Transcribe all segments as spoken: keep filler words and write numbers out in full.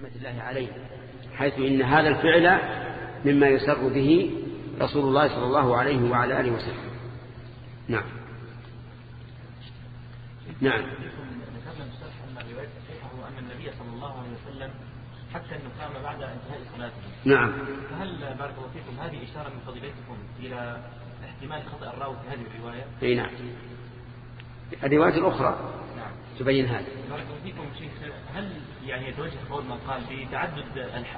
رحمة الله عليه، حيث إن هذا الفعل مما يسر به رسول الله صلى الله عليه وعلى آله وسلم. نعم نعم. ذكرنا بشرح أن رواية صحيحه أن النبي صلى الله عليه وسلم حتى أنه قام بعد انتهاء صلاته. نعم. فهل بارك الله فيكم هذه إشارة من فضيلتكم إلى احتمال خطأ الراوي في هذه الرواية؟ أي نعم. الرواية الأخرى نعم تبين هذا. بارك الله فيكم شيخ، هل يعني يتوجه قول من قال بتعدد الح...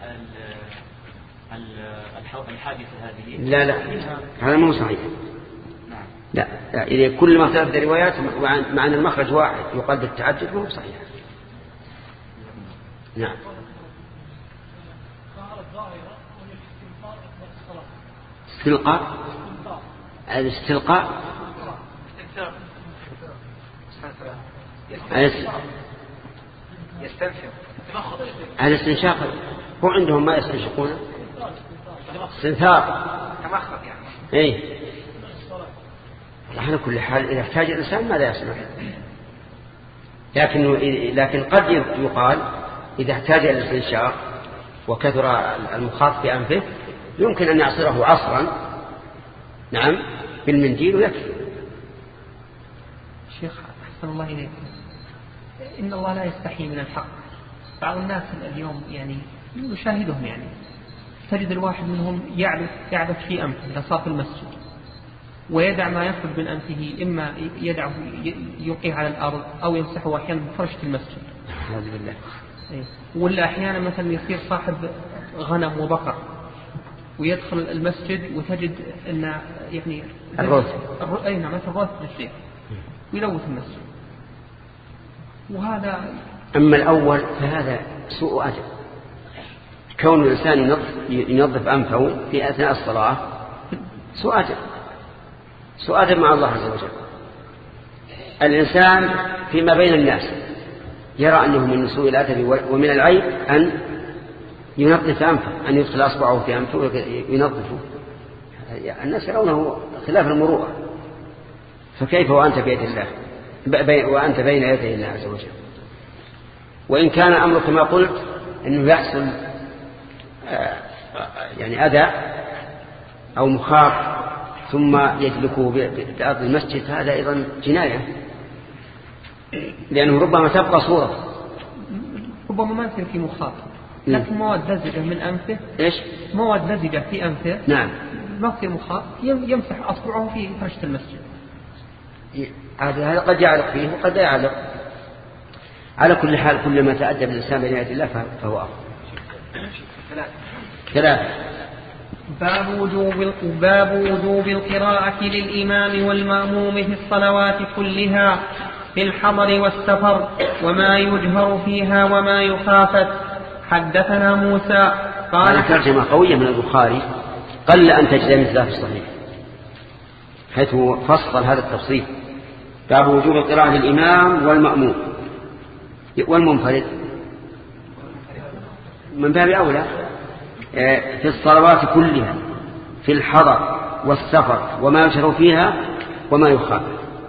الحادثة هذه؟ لا لا هذا مو صحيح. نعم. لا, لا إذا كل ما ثلاث روايات مع أن المخرج واحد يقال بالتعدد مو صحيح. نعم. استلقاء الاستلقاء يستنشق هذا استنشاق، هو عندهم ما يستنشقون استنثار تمخط يعني. ايه على كل حال إذا احتاج الإنسان ماذا يسمع، لكن لكن قد يقال إذا احتاج إلى الاستنشاق وكثر المخاط في أنفه يمكن أن يعصره عصرا نعم بالمنديل ويكفي. شيخ أحسن الله إليك، إن الله لا يستحي من الحق. بعض الناس اليوم يعني نشاهدهم يعني تجد الواحد منهم يعرف يعرف في أنفه إذا صار في المسجد ويدع ما يخرج من أنفه، إما يدعه يلقيه على الأرض أو يمسحه أحيانا بفرشة المسجد. أعوذ بالله. ولا أحيانا مثلا يصير صاحب غنم وبقر ويدخل المسجد وتجد أن يعني الروث أي نعم مثل الروث للشيء ويلوث المسجد. وهذا أما الأول فهذا سوء أدب، كون الإنسان ينظف, ينظف أنفه في أثناء الصلاة سوء أدب، سوء أدب مع الله عز وجل. الإنسان فيما بين الناس يرى أنه من سوء الأدب ومن العيب أن ينظف أنفه، أن يدخل أصبعه في أنفه وينظفه. الناس يرونه خلاف المروءة، فكيف وأنت بيد الله وأنت بين يدي الله عز وجل. وإن كان الأمر كما قلت أنه يحصل يعني أذى أو مخاط ثم يدلكه بأرض المسجد هذا أيضا جناية، لأنه ربما تبقى صورة، ربما ما يصير في مخاط لكن مواد لزجة من أنفه. إيش؟ مواد لزجة في أنفه. نعم. ما يصير مخاط، يمسح أصبعه في فرشة المسجد. هذا قد يعلق فيه وقد لا يعلق. على كل حال كلما تأدب الإنسان بين يدي الله فهو أفضل. ثلاثة. باب وجوب باب وجوب القراءة للإمام والمأموم في الصلوات كلها في الحضر والسفر وما يجهر فيها وما يخافت. حدثنا موسى قال ترجمة قوية من البخاري قل أن تجد مثلها في الصحيح، حيث فصل هذا التفصيل. باب وجوب القراءة للإمام والمأموم والمنفرد من باب أولى في الصلوات كلها في الحضر والسفر وما يشرع فيها وما يخاف.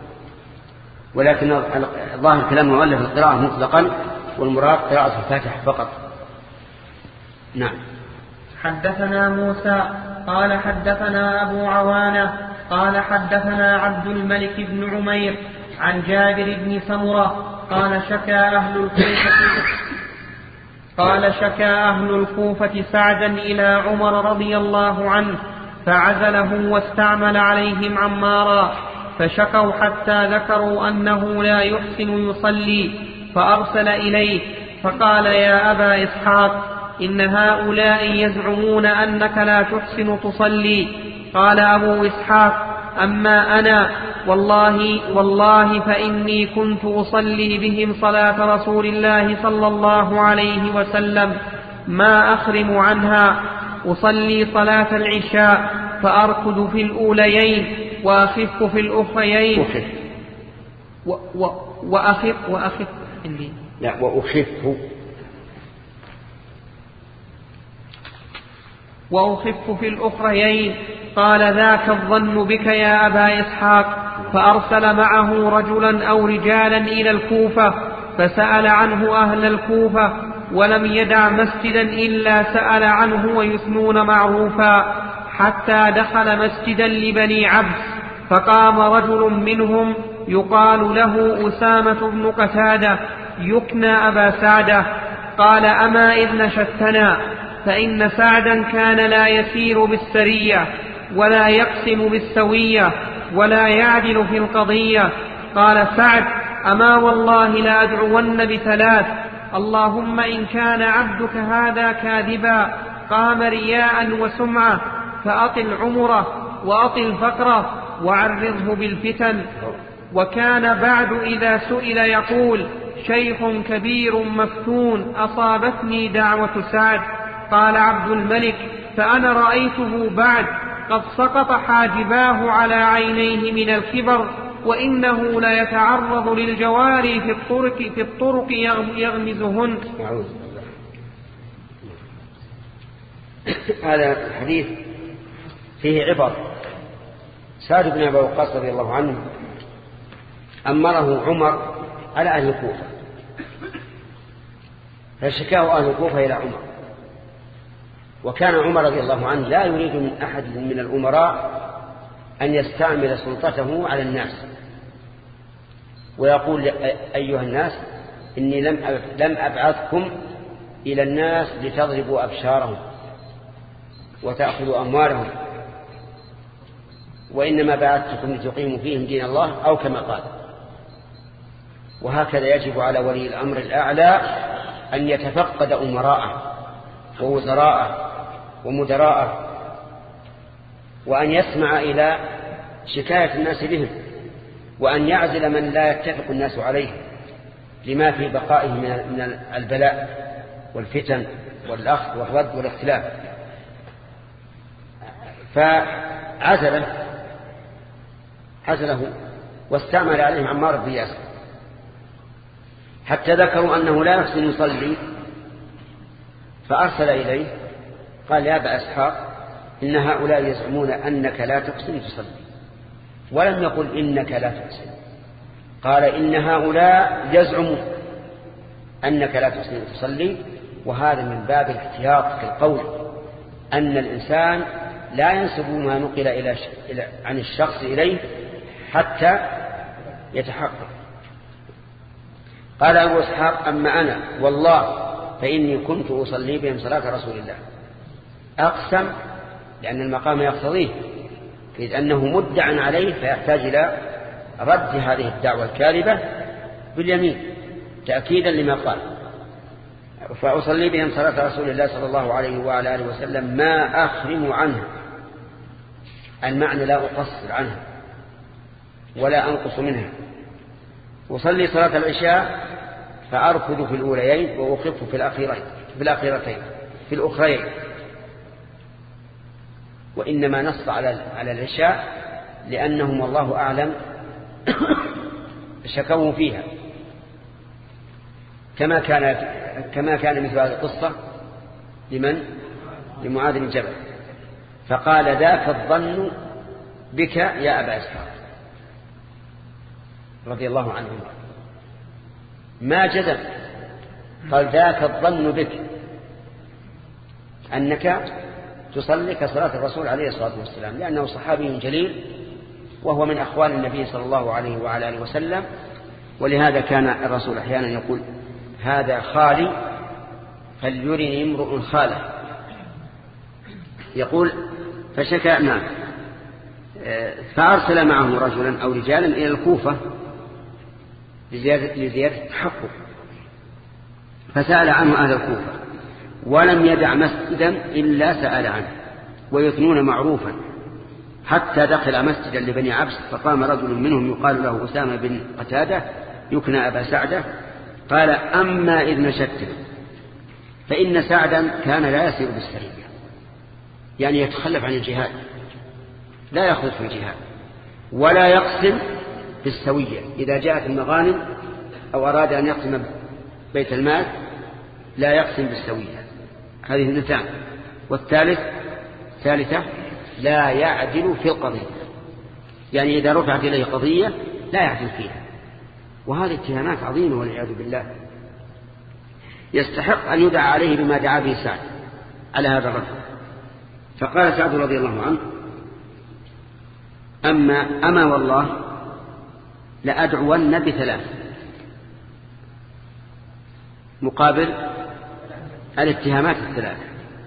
ولكن ظاهر كلام المؤلف القراءة مطلقا والمراد قراءة الفاتحة فقط. نعم. حدثنا موسى قال حدثنا أبو عوانة قال حدثنا عبد الملك بن عمير عن جابر بن سمرة قال شكى أهل الكوفة قال شكى أهل الكوفة سعدا إلى عمر رضي الله عنه فعزله واستعمل عليهم عمارا، فشكوا حتى ذكروا أنه لا يحسن يصلي فأرسل إليه فقال يا أبا إسحاق إن هؤلاء يزعمون أنك لا تحسن تصلي. قال أبو إسحاق أما أنا والله والله فإني كنت أصلي بهم صلاة رسول الله صلى الله عليه وسلم ما أخرم عنها، أصلي صلاة العشاء فأركض في الأوليين وأخف في الأخريين و و وأخف وأخف عندي لا وأخف وأخف في الأخريين. قال ذاك الظن بك يا أبا إسحاق. فأرسل معه رجلا أو رجالا إلى الكوفة فسأل عنه أهل الكوفة ولم يدع مسجدا إلا سأل عنه ويثنون معروفا، حتى دخل مسجدا لبني عبس، فقام رجل منهم يقال له أسامة بن قتادة يكنى أبا سعدة، قال: أما إذ نشدتنا، فإن سعدا كان لا يسير بالسرية ولا يقسم بالسوية ولا يعدل في القضية. قال سعد: أما والله لا أدعون بثلاث: اللهم إن كان عبدك هذا كاذبا قام رياء وسمعة فأطل عمره وأطل فقره وعرضه بالفتن. وكان بعد إذا سئل يقول: شيخ كبير مفتون أصابتني دعوة سعد. قال عبد الملك: فأنا رأيته بعد قد سقط حاجباه على عينيه من الكبر، وإنه لا يتعرض للجواري في الطرق, في الطرق يغمزهن. هذا الحديث فيه عبر. سعد بن أبي وقاص رضي الله عنه أمره عمر على أهل الكوفة، فشكاه أهل الكوفة إلى عمر، وكان عمر رضي الله عنه لا يريد من أحد من الأمراء أن يستعمل سلطته على الناس ويقول: أيها الناس إني لم لم أبعثكم إلى الناس لتضربوا أبشارهم وتأخذوا أموالهم، وإنما بعثتكم لتقيموا فيهم دين الله، أو كما قال. وهكذا يجب على ولي الأمر الأعلى أن يتفقد أمراءه ووزراءه ومدراءه، وأن يسمع إلى شكاية الناس بهم، وأن يعزل من لا يتفق الناس عليه لما في بقائه من البلاء والفتن والأخذ والرد والاختلاف. فعزله عزله واستعمل عليهم عمار بن ياسر، حتى ذكروا أنه لا يحسن يصلي، فأرسل إليه قال: يا أبا إسحاق إن هؤلاء يزعمون أنك لا تحسن تصلي، ولم يقل إنك لا تحسن، قال: إن هؤلاء يزعمون أنك لا تحسن تصلي. وهذا من باب الاحتياط في القول، أن الإنسان لا ينسب ما نقل إلى عن الشخص إليه حتى يتحقق. قال أبو إسحاق: أما أنا والله فإني كنت أصلي بهم صلاة رسول الله. أقسم لأن المقام يقتضيه، إذ أنه مدعى عليه فيحتاج إلى رد هذه الدعوة الكاذبة باليمين تأكيدا لما قال. فأصلي بهم صلاة رسول الله صلى الله عليه وعلى آله وسلم ما أخرم عنها، المعنى لا أقصر عنها ولا أنقص منها. أصلي صلاة العشاء فأركض في الأوليين وأخف في الأخيرين في الأخيرتين في الأخرين. وإنما نص على على العشاء لأنهم والله أعلم شكوا فيها، كما كان كما كان مثل هذه القصة لمن لمعاذ بن جبل، فقال: ذاك الظن بك يا أبا إسحاق رضي الله عنه، ما جزم، قال: ذاك الظن بك أنك تصلي كصلاة الرسول عليه الصلاة والسلام، لأنه صحابي جليل وهو من أخوان النبي صلى الله عليه وعلى آله وسلم. ولهذا كان الرسول أحيانا يقول: هذا خالي فليرني امرؤ خاله. يقول: فشكى نعم فأرسل معه رجلا أو رجالا إلى الكوفة لزيادة, لزيادة التحقق، فسأل عنه أهل الكوفة ولم يدع مسجدا إلا سأل عنه ويثنون معروفا، حتى دخل مسجدا لبني عبس، فقام رجل منهم يقال له أسامة بن قتادة يكنى أبا سعدة، قال: أما إذ نشدت فإن سعدا كان لا يسير بالسرية، يعني يتخلف عن الجهاد، لا يخرج في الجهاد ولا يقسم بالسوية. إذا جاءت المغانم أو أراد أن يقسم بيت المال لا يقسم بالسوية. هذه اثنتان. والثالث ثالثة لا يعدل في القضية، يعني إذا رفعت إليه قضية لا يعدل فيها، وهذه اتهامات عظيمة والعياذ بالله. يستحق أن يدعى عليه بما دعا به سعد على هذا الرجل. فقال سعد رضي الله عنه: أما, أما والله لأدعون بثلاث مقابل الاتهامات الثلاث.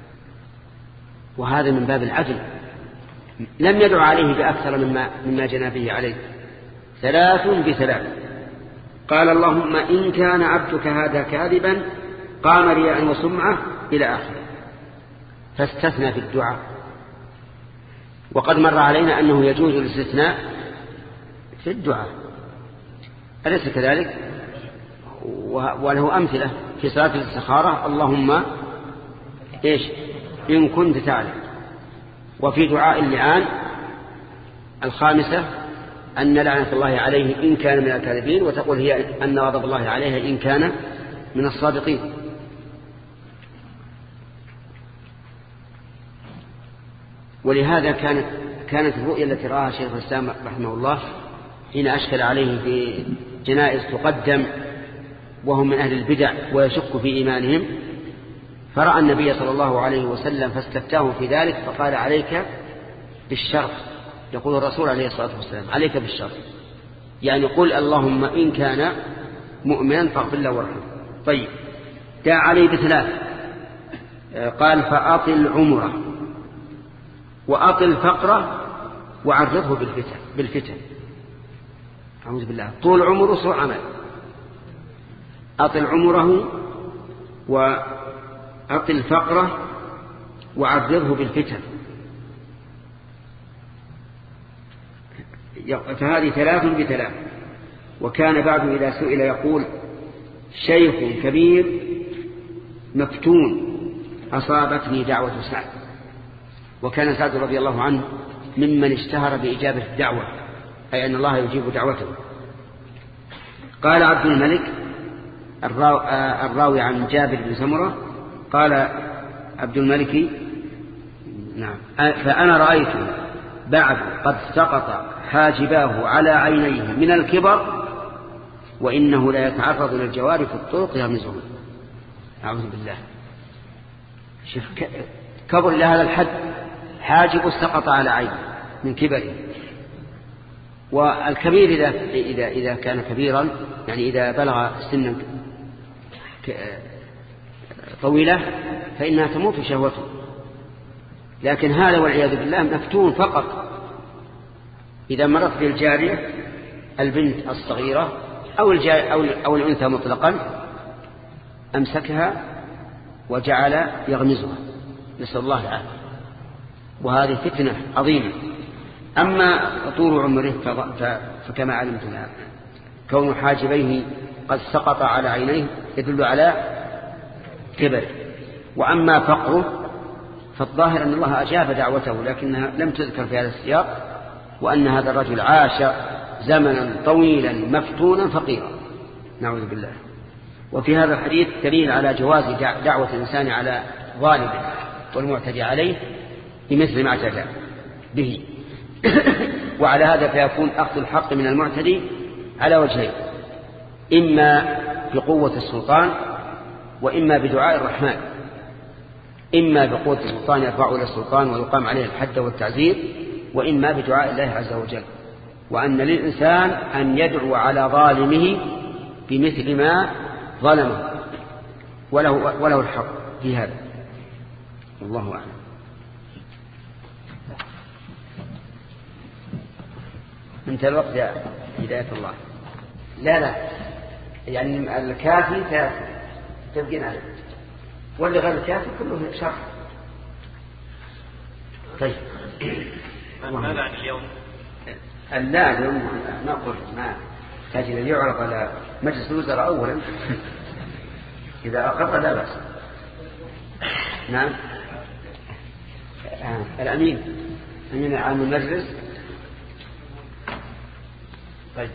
وهذا من باب العدل، لم يدعو عليه بأكثر مما, مما جنى به عليه، ثلاث بثلاث. قال: اللهم إن كان عبدك هذا كاذبا قام رياء وسمعة إلى آخره، فاستثنى في الدعاء. وقد مر علينا أنه يجوز الاستثناء في الدعاء، أليس كذلك؟ وله أمثلة في صلاة الاستخارة: اللهم إيش إن كنت تعلم. وفي دعاء اللعان الخامسة أن لعنة الله عليه إن كان من الكاذبين، وتقول هي أن غضب الله عليها إن كان من الصادقين. ولهذا كانت كانت الرؤيا التي رآها شيخ الإسلام رحمه الله حين أشكل عليه في جنائز تقدم وهم من أهل البدع ويشك في إيمانهم، فرأى النبي صلى الله عليه وسلم فاستفتاه في ذلك فقال: عليك بالشرط. يقول الرسول عليه الصلاة والسلام: عليك بالشرط، يعني قل اللهم إن كان مؤمنا فاغفر له وارحمه. طيب، دعا عليه بثلاث، قال: فأطل عمره وأطل فقره وعرضه بالفتن بالفتن أعوذ بالله. طول عمره سوء عمل، أطل عمره وأطل فقره وعرضه بالفتن. فهذه ثلاث بثلاث. وكان بعد إذا سئل يقول: شيخ كبير مفتون أصابتني دعوة سعد. وكان سعد رضي الله عنه ممن اشتهر بإجابة الدعوة، أي أن الله يجيب دعوته. قال عبد الملك الراوي عن جابر بن سمرة، قال عبد الملك: نعم، فأنا رأيت بعد قد سقط حاجباه على عينيه من الكبر وإنه لا يتعرض للجوار في الطرق يغمزهم. أعوذ بالله. شوف كبر إلى هذا الحد، حاجب سقط على عينه من كبره. والكبير إذا, إذا, إذا كان كبيرا، يعني إذا بلغ سنا طويلة، فإنها تموت شهوته. لكن هذا والعياذ بالله مفتون فقط. إذا مرت بالجارية البنت الصغيرة أو, أو, أو الأنثى مطلقا أمسكها وجعل يغمزها، نسأل الله العافية. وهذه فتنة عظيمة. أما طول عمره فكما علمتنا كون حاجبيه قد سقط على عينيه يدل على كبر. وأما فقره فالظاهر أن الله أجاب دعوته لكنها لم تذكر في هذا السياق، وأن هذا الرجل عاش زمنا طويلا مفتونا فقيرا، نعوذ بالله. وفي هذا الحديث دليل على جواز دعوة الإنسان على ظالم والمعتدي عليه بمثل ما اعتدى به. وعلى هذا فيكون أخذ الحق من المعتدي على وجهين: إما بقوة السلطان وإما بدعاء الرحمن. إما بقوة السلطان يرفع إلى السلطان ويقام عليه الحد والتعزير، وإما بدعاء الله عز وجل. وأن للإنسان أن يدعو على ظالمه بمثل ما ظلمه، وله, وله الحق في هذا. والله أعلم. انت الوقت يا هداية الله. لا لا يعني الكافي كافي تبقين عليه، واللي غير الكافي كله شرح. طيب ماذا عن اليوم؟ لا اليوم ما قلت ما تجد أن يعرض على مجلس الوزراء أولا إذا أقر لا بأس. نعم آه. الأمين أمين عام المجلس. طيب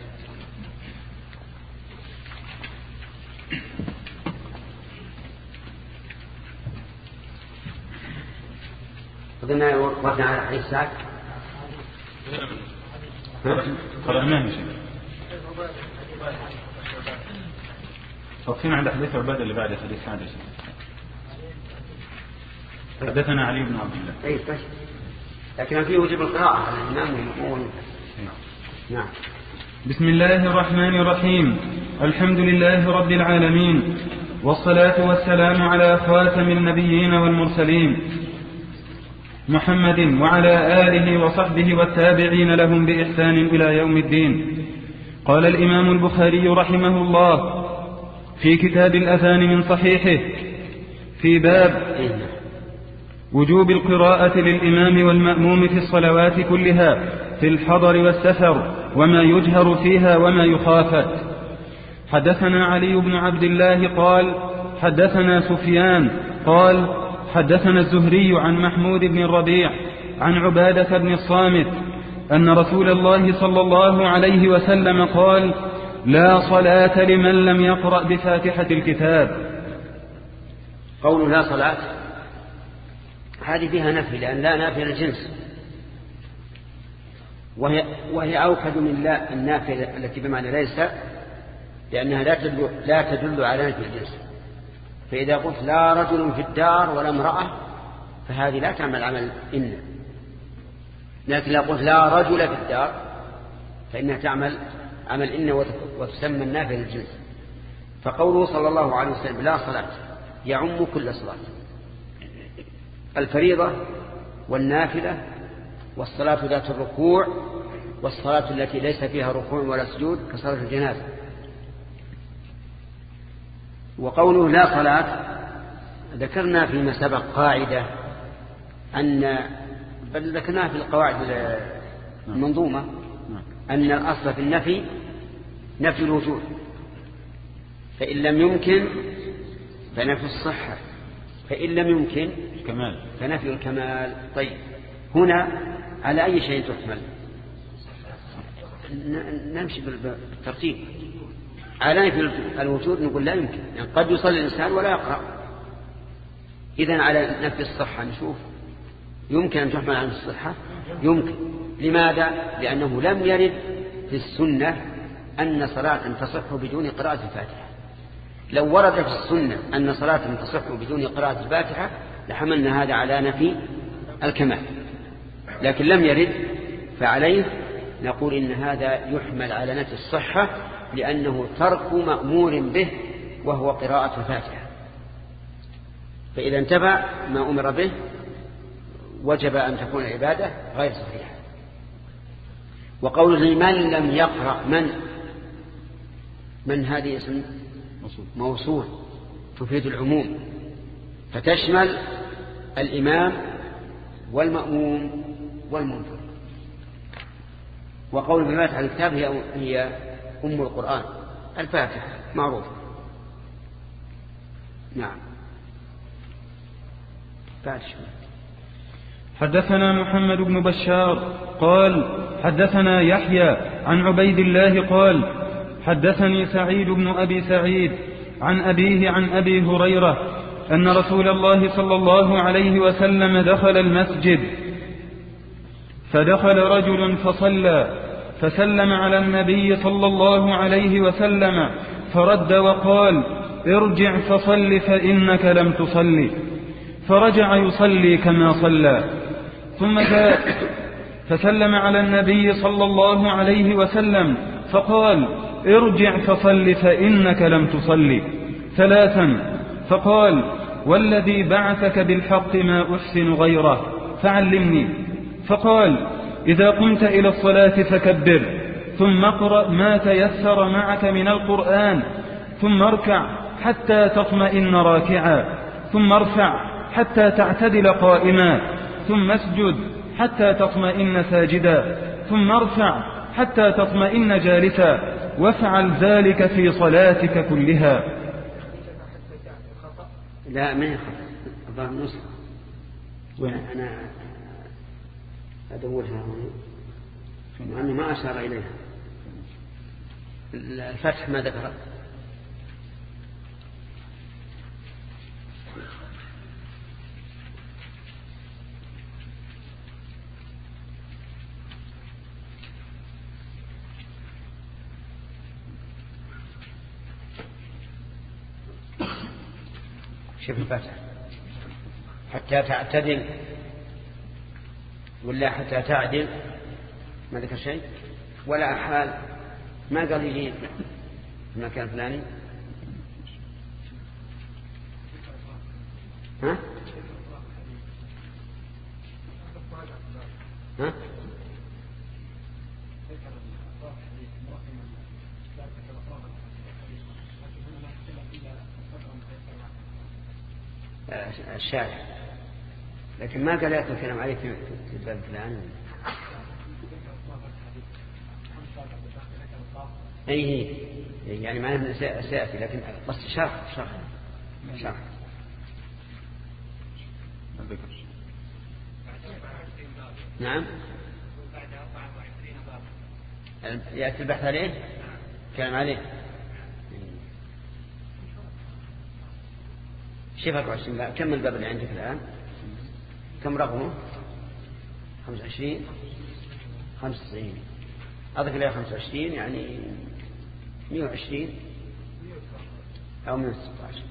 قلنا وقفنا على حديث سعد. قرأناه شيء. واقفين عند حديث عبادة اللي بعد حديث سعد. حدثنا علي بن عبد الله. أي بس لكن فيه وجب القراءة على الإمام والمؤمن. نعم. بسم الله الرحمن الرحيم. الحمد لله رب العالمين، والصلاة والسلام على خاتم النبيين والمرسلين محمد وعلى آله وصحبه والتابعين لهم بإحسان إلى يوم الدين. قال الإمام البخاري رحمه الله في كتاب الأذان من صحيحه في باب وجوب القراءة للإمام والمأموم في الصلوات كلها في الحضر والسفر وما يجهر فيها وما يخافت. حدثنا علي بن عبد الله قال حدثنا سفيان قال حدثنا الزهري عن محمود بن الربيع عن عبادة بن الصامت أن رسول الله صلى الله عليه وسلم قال لا صلاة لمن لم يقرأ بفاتحة الكتاب. قول لا صلاة هذه فيها نفي، لأن لا نافية للجنس، وهي, وهي أوكد من لا النافية التي بمعنى ليس، لأنها لا تدل, لا تدل على نفي الجنس. فإذا قلت لا رجل في الدار ولا امرأة فهذه لا تعمل عمل إن، لكن لو قلت لا رجل في الدار فإنها تعمل عمل إن وتسمى النافية للجنس. فقوله صلى الله عليه وسلم لا صلاة يعم كل صلاة، الفريضة والنافلة والصلاة ذات الركوع والصلاة التي ليس فيها ركوع ولا سجود كصلاة الجنازة. وقوله لا صلاة ذكرنا فيما سبق قاعدة أن بل ذكرناها في القواعد المنظومة أن الأصل في النفي نفي الوجود، فإن لم يمكن فنفي الصحة، فإن لم يمكن الكمال فنفي الكمال. طيب هنا على أي شيء تحمل؟ نمشي بالترتيب. على نفي الوجود نقول لا يمكن، يعني قد يصلي الإنسان ولا يقرأ. إذن على نفي الصحة نشوف يمكن أن تحمل عن الصحة، يمكن. لماذا؟ لأنه لم يرد في السنة أن صلاة تصح بدون قراءة الفاتحة. لو ورد في السنة أن صلاة تصح بدون قراءة الفاتحة لحملنا هذا على نفي الكمال، لكن لم يرد، فعليه نقول إن هذا يحمل على نفي الصحة، لأنه ترك مأمور به وهو قراءة الفاتحة. فإذا انتفع ما أمر به وجب أن تكون العبادة غير صحيحة. وقول لمن لم يقرأ، من من هذه اسم موصول تفيد العموم، فتشمل الإمام والمأموم والمنفرد. وقول بفاتحة الكتاب هي هي أم القرآن، الفاتحة معروف. نعم. فاتحة. حدثنا محمد بن بشار قال حدثنا يحيى عن عبيد الله قال حدثني سعيد بن أبي سعيد عن أبيه عن أبي هريرة أن رسول الله صلى الله عليه وسلم دخل المسجد، فدخل رجل فصلى، فسلم على النبي صلى الله عليه وسلم فرد وقال ارجع فصل فإنك لم تصلي، فرجع يصلي كما صلى. ثم جاء فسلم على النبي صلى الله عليه وسلم فقال ارجع فصل فإنك لم تصلي ثلاثا، فقال والذي بعثك بالحق ما أحسن غيره فعلمني. فقال إذا قمت إلى الصلاة فكبر، ثم اقرأ ما تيسر معك من القرآن، ثم اركع حتى تطمئن راكعا، ثم ارفع حتى تعتدل قائما، ثم اسجد حتى تطمئن ساجدا، ثم ارفع حتى تطمئن جالسا، وافعل ذلك في صلاتك كلها. لا ما يخطأ الظاهر نسخة، أنا أدورها هنا لأنه ما أشار إليها. الفتح ما ذكر. شوف الفتح حتى تعتدل ولا حتى تعدل ما ذكر شيء ولا حال ما قال يجي في المكان الفلاني. ها ها الشارع لكن ما قال يتكلم عليه في الباب الفلاني. اي هي يعني معناه سيأتي لكن بس شرح شرح شرح نعم يأتي البحث عليه كلام عليه شيء أربعة وعشرين باب. كم الباب اللي عندك الآن؟ كم رقمه؟ خمسة وعشرين خمسة وتسعين أضف إليه خمسة وعشرين يعني مئة وعشرين أو مئة وستة عشر.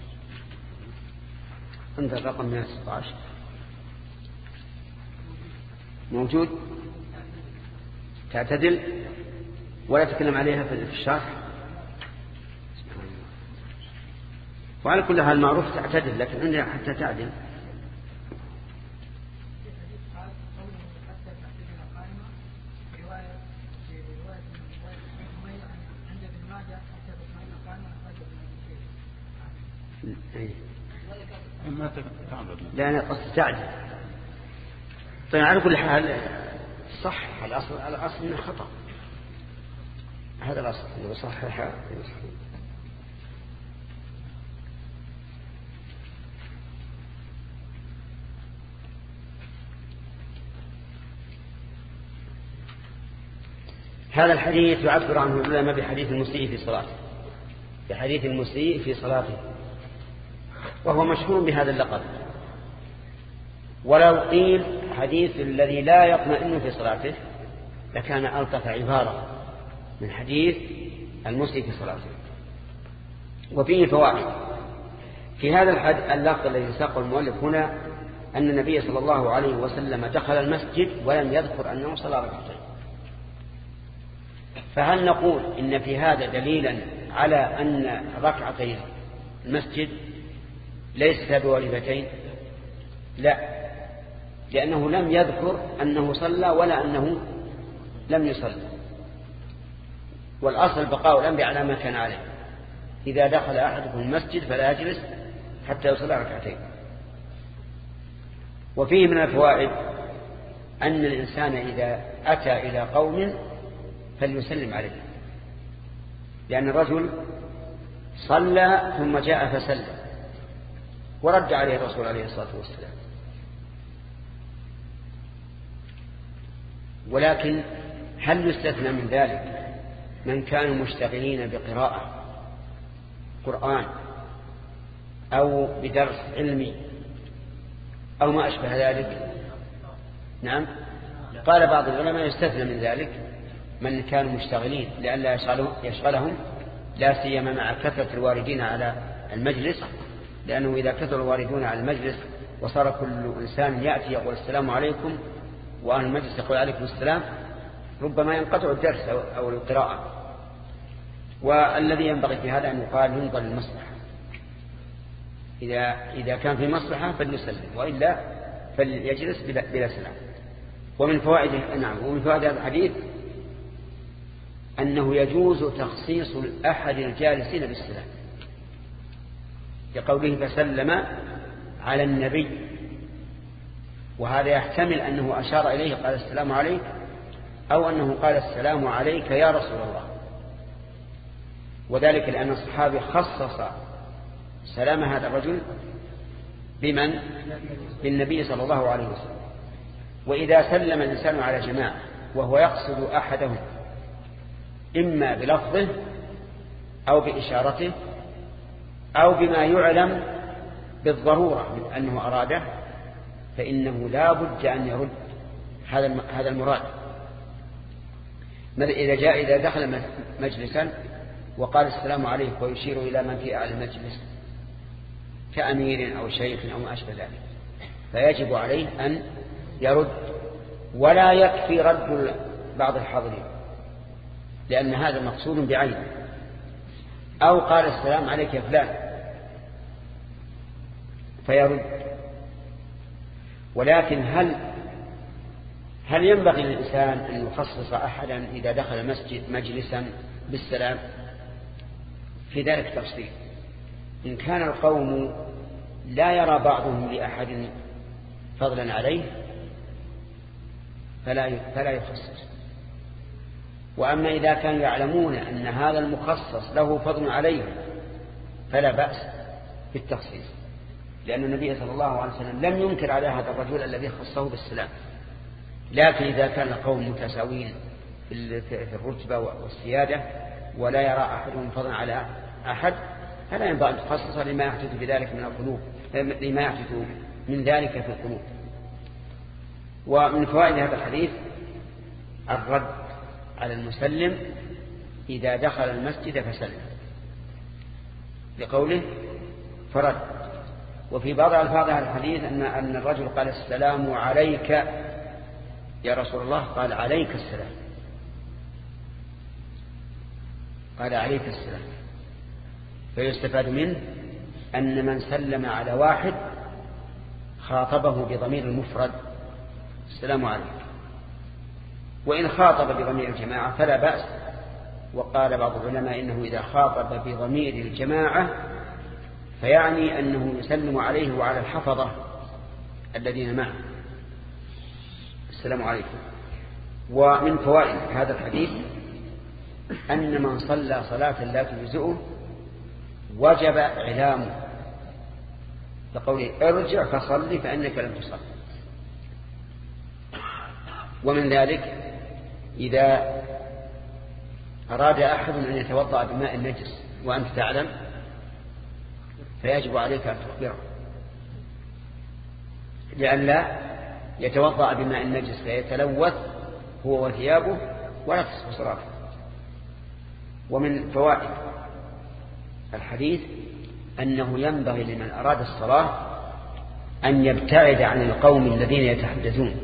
عند الرقم مئة وستة عشر موجود. تعتدل ولا تتكلم عليها في الشرح. وعلى كل حال معروف تعتدل لكن عندنا حتى تعدل. لا أنا قصد تعدل. طيب على كل حال صح الأصل الأصل من خطأ. هذا الأصل يصحح هذا الحديث يعبر عنه العلماء بحديث المسيء في صلاته بحديث المسيء في صلاته وهو مشهور بهذا اللقب. ولو قيل حديث الذي لا يطمئن في صلاته لكان ألطف عبارة من حديث المسيء في صلاته. وفيه فوائد في هذا الحد اللقب الذي ساقه المؤلف هنا أن النبي صلى الله عليه وسلم دخل المسجد ولم يذكر أنه صلى ركعتين. فهل نقول إن في هذا دليلا على أن ركعتين المسجد ليست بواجبتين؟ لا، لأنه لم يذكر أنه صلى ولا أنه لم يصلي. والأصل بقاء الأنبياء على ما كان عليه. إذا دخل أحدكم المسجد فلا يجلس حتى يصلي ركعتين. وفيه من الفوائد أن الإنسان إذا أتى إلى قوم فليسلم عليه، لأن الرجل صلى ثم جاء فسلم ورد عليه الرسول عليه الصلاة والسلام. ولكن هل يستثنى من ذلك من كانوا مشتغلين بقراءة قرآن أو بدرس علمي أو ما أشبه ذلك؟ نعم، قال بعض العلماء يستثنى من ذلك من كانوا مشتغلين لئلا يشغلهم، لا سيما مع كثرة الواردين على المجلس، لأنه إذا كثر الواردون على المجلس وصار كل إنسان يأتي يقول السلام عليكم وأهل المجلس يقول عليكم السلام ربما ينقطع الدرس أو القراءة. والذي ينبغي في هذا أن يقال ينظر للمصلحة، إذا إذا كان في مصلحة فليسلم وإلا فليجلس بلا, بلا سلام. ومن فوائد نعم ومن فوائد هذا الحديث أنه يجوز تخصيص أحد الجالسين بالسلام، لقوله فسلم على النبي، وهذا يحتمل أنه أشار إليه قال السلام عليك، أو أنه قال السلام عليك يا رسول الله. وذلك لأن الصحابي خصص سلام هذا الرجل بمن؟ بالنبي صلى الله عليه وسلم. وإذا سلم الإنسان على جماعة وهو يقصد أحدهم إما بلفظه أو بإشارته أو بما يعلم بالضرورة من أنه أراده، فإنه لا بد أن يرد هذا هذا المراد. إذا جاء إذا دخل مجلسا وقال السلام عليكم ويشير إلى من في أعلى المجلس كأمير أو شيخ أو ما أشبه ذلك، فيجب عليه أن يرد، ولا يكفي رد بعض الحاضرين، لأن هذا مقصود بعينه. أو قال السلام عليك يا فلان فيرد. ولكن هل هل ينبغي للإنسان أن يخصص أحدا إذا دخل مسجد مجلسا بالسلام؟ في ذلك تفصيل. إن كان القوم لا يرى بعضهم لأحد فضلا عليه فلا فلا يخصص. وأما إذا كانوا يعلمون أن هذا المخصص له فضل عليه فلا بأس بالتخصيص، لأن النبي صلى الله عليه وسلم لم ينكر على هذا الرجل الذي خصه بالسلام. لكن إذا كان القوم متساوين في الرتبة والسيادة ولا يرى أحدهم فضلا على أحد فلا ينبغي أن تخصص لما يحدث في ذلك من القلوب، لما يحدث من ذلك في القلوب. ومن فوائد هذا الحديث الرد على المسلم إذا دخل المسجد فسلم، لقوله فرد. وفي بعض ألفاظ هذا الحديث أن أن الرجل قال السلام عليك يا رسول الله، قال عليك السلام، قال عليك السلام. فيستفاد منه أن من سلم على واحد خاطبه بضمير المفرد السلام عليك، وإن خاطب بضمير الجماعة فلا بأس. وقال بعض العلماء إنه إذا خاطب بضمير الجماعة فيعني أنه يسلم عليه وعلى الحفظة الذين معه السلام عليكم. ومن فوائد هذا الحديث أن من صلى صلاة لا تجزئه وجب إعلامه، لقوله ارجع فصلي فإنك لم تصل. ومن ذلك إذا أراد أحد أن يتوضأ بماء النجس وأنت تعلم فيجب عليك أن تخبره، لئلا يتوضأ بماء النجس فيتلوث هو وثيابه ولا تصح صلاته. ومن فوائد الحديث أنه ينبغي لمن أراد الصلاة أن يبتعد عن القوم الذين يتحدثون،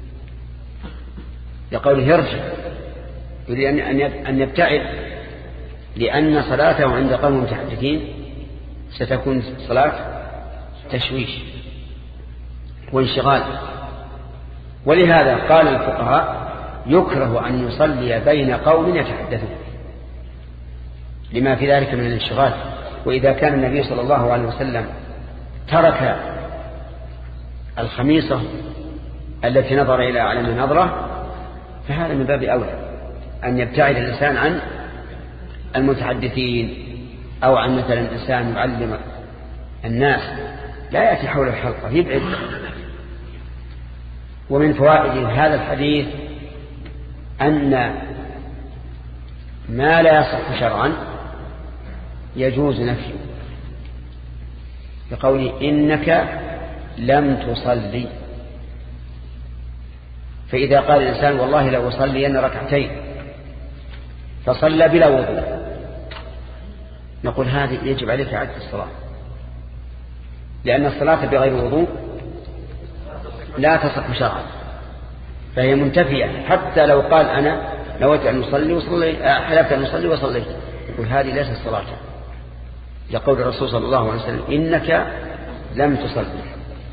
لقوله يرجع يريد أن يبتعد، لأن صلاته عند قوم متحدثين ستكون صلاة تشويش وانشغال. ولهذا قال الفقهاء يكره أن يصلي بين قوم يتحدثون لما في ذلك من الانشغال. وإذا كان النبي صلى الله عليه وسلم ترك الخميصة التي نظر إلى علم نظرة فهذا من باب أولى أن يبتعد الإنسان عن المتحدثين، أو عن مثلا إنسان يعلم الناس لا يأتي حول الحلقة يبعد. ومن فوائد هذا الحديث أن ما لا يصح شرعا يجوز نفيه، بقول إنك لم تصلي. فإذا قال الإنسان والله لو أصلي أن ركعتين فصلى بلا وضوء نقول هذه يجب عليك إعادة الصلاة، لأن الصلاة بغير وضوء لا تصح شرعا فهي منتفية. حتى لو قال أنا نويت أن أصلي وصلي حلفت أن أصلي وصليت يقول هذه ليست صلاة، يقول الرسول صلى الله عليه وسلم إنك لم تصلي.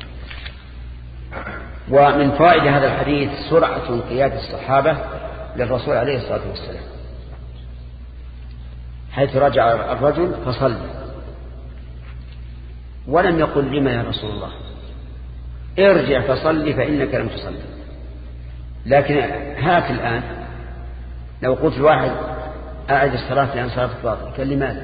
ومن فوائد هذا الحديث سرعة انقياد الصحابة للرسول عليه الصلاة والسلام، حيث رجع الرجل فصلى ولم يقل لما يا رسول الله ارجع فصلي فإنك لم تصلي. لكن هات الآن لو قلت الواحد أعد الصلاة لأن صلاة باطلة قال لماذا؟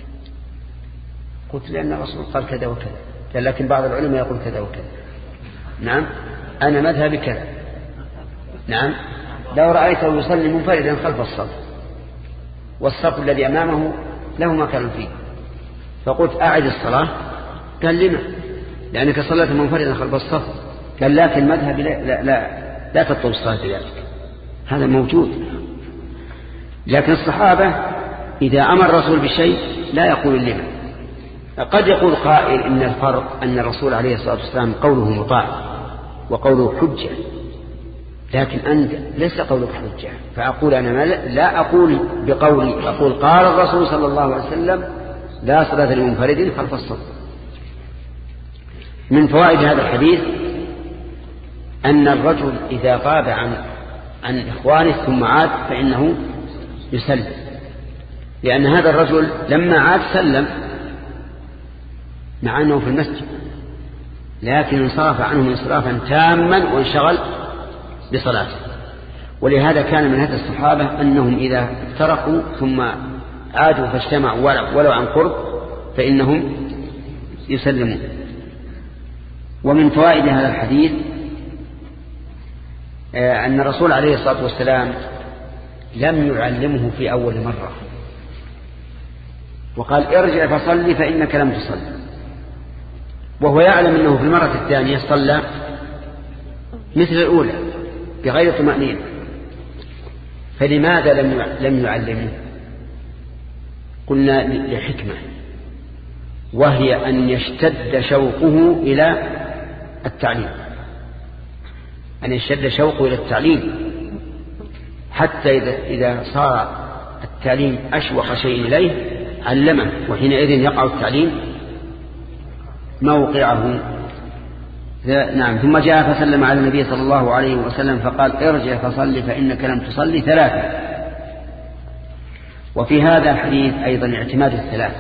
قلت لأن الرسول قال كذا وكذا. قال لكن بعض العلماء يقول كذا وكذا. نعم أنا مذهبي كذا. نعم لو رأيته يصلي منفردا خلف الصف والصف الذي أمامه له مكان فيه فقلت أعد الصلاة قال لما؟ لأنك صليت منفردا خلف الصف. قال لكن مذهبي لا, لا, لا, لا تطلب الصلاة ذلك. هذا موجود. لكن الصحابة إذا أمر الرسول بالشيء لا يقول لما، قد يقول قائل إن الفرق أن الرسول عليه الصلاة والسلام قوله مطاع وقوله حجة، لكن أنت ليس قولك حجة، فأقول أنا لا أقول بقولي، أقول قال الرسول صلى الله عليه وسلم لا صلاة لمنفرد خلف الصف. من فوائد هذا الحديث أن الرجل إذا غاب عن عن إخوانه ثم عاد فإنه يسلم، لأن هذا الرجل لما عاد سلم مع أنه في المسجد، لكن انصرف عنهم انصرافا تاما وانشغل بصلاته. ولهذا كان من هذا الصحابة أنهم إذا افترقوا ثم عادوا فاجتمعوا ولو عن قرب فإنهم يسلمون. ومن فوائد هذا الحديث أن الرسول عليه الصلاة والسلام لم يعلمه في أول مرة، وقال ارجع فصلي فإنك لم تصلي، وهو يعلم أنه في المرة الثانية صلى مثل الأولى بغير طمأنينة، فلماذا لم لم يعلمه؟ قلنا لحكمة، وهي أن يشتد شوقه إلى التعليم، أن يشتد شوقه إلى التعليم حتى إذا, إذا صار التعليم أشوق شيء إليه علمه، وحينئذ يقع التعليم موقعه. نعم. ثم جاء فسلم على النبي صلى الله عليه وسلم فقال ارجع فصلي فإنك لم تصلي ثلاثة. وفي هذا الحديث أيضا اعتماد الثلاث،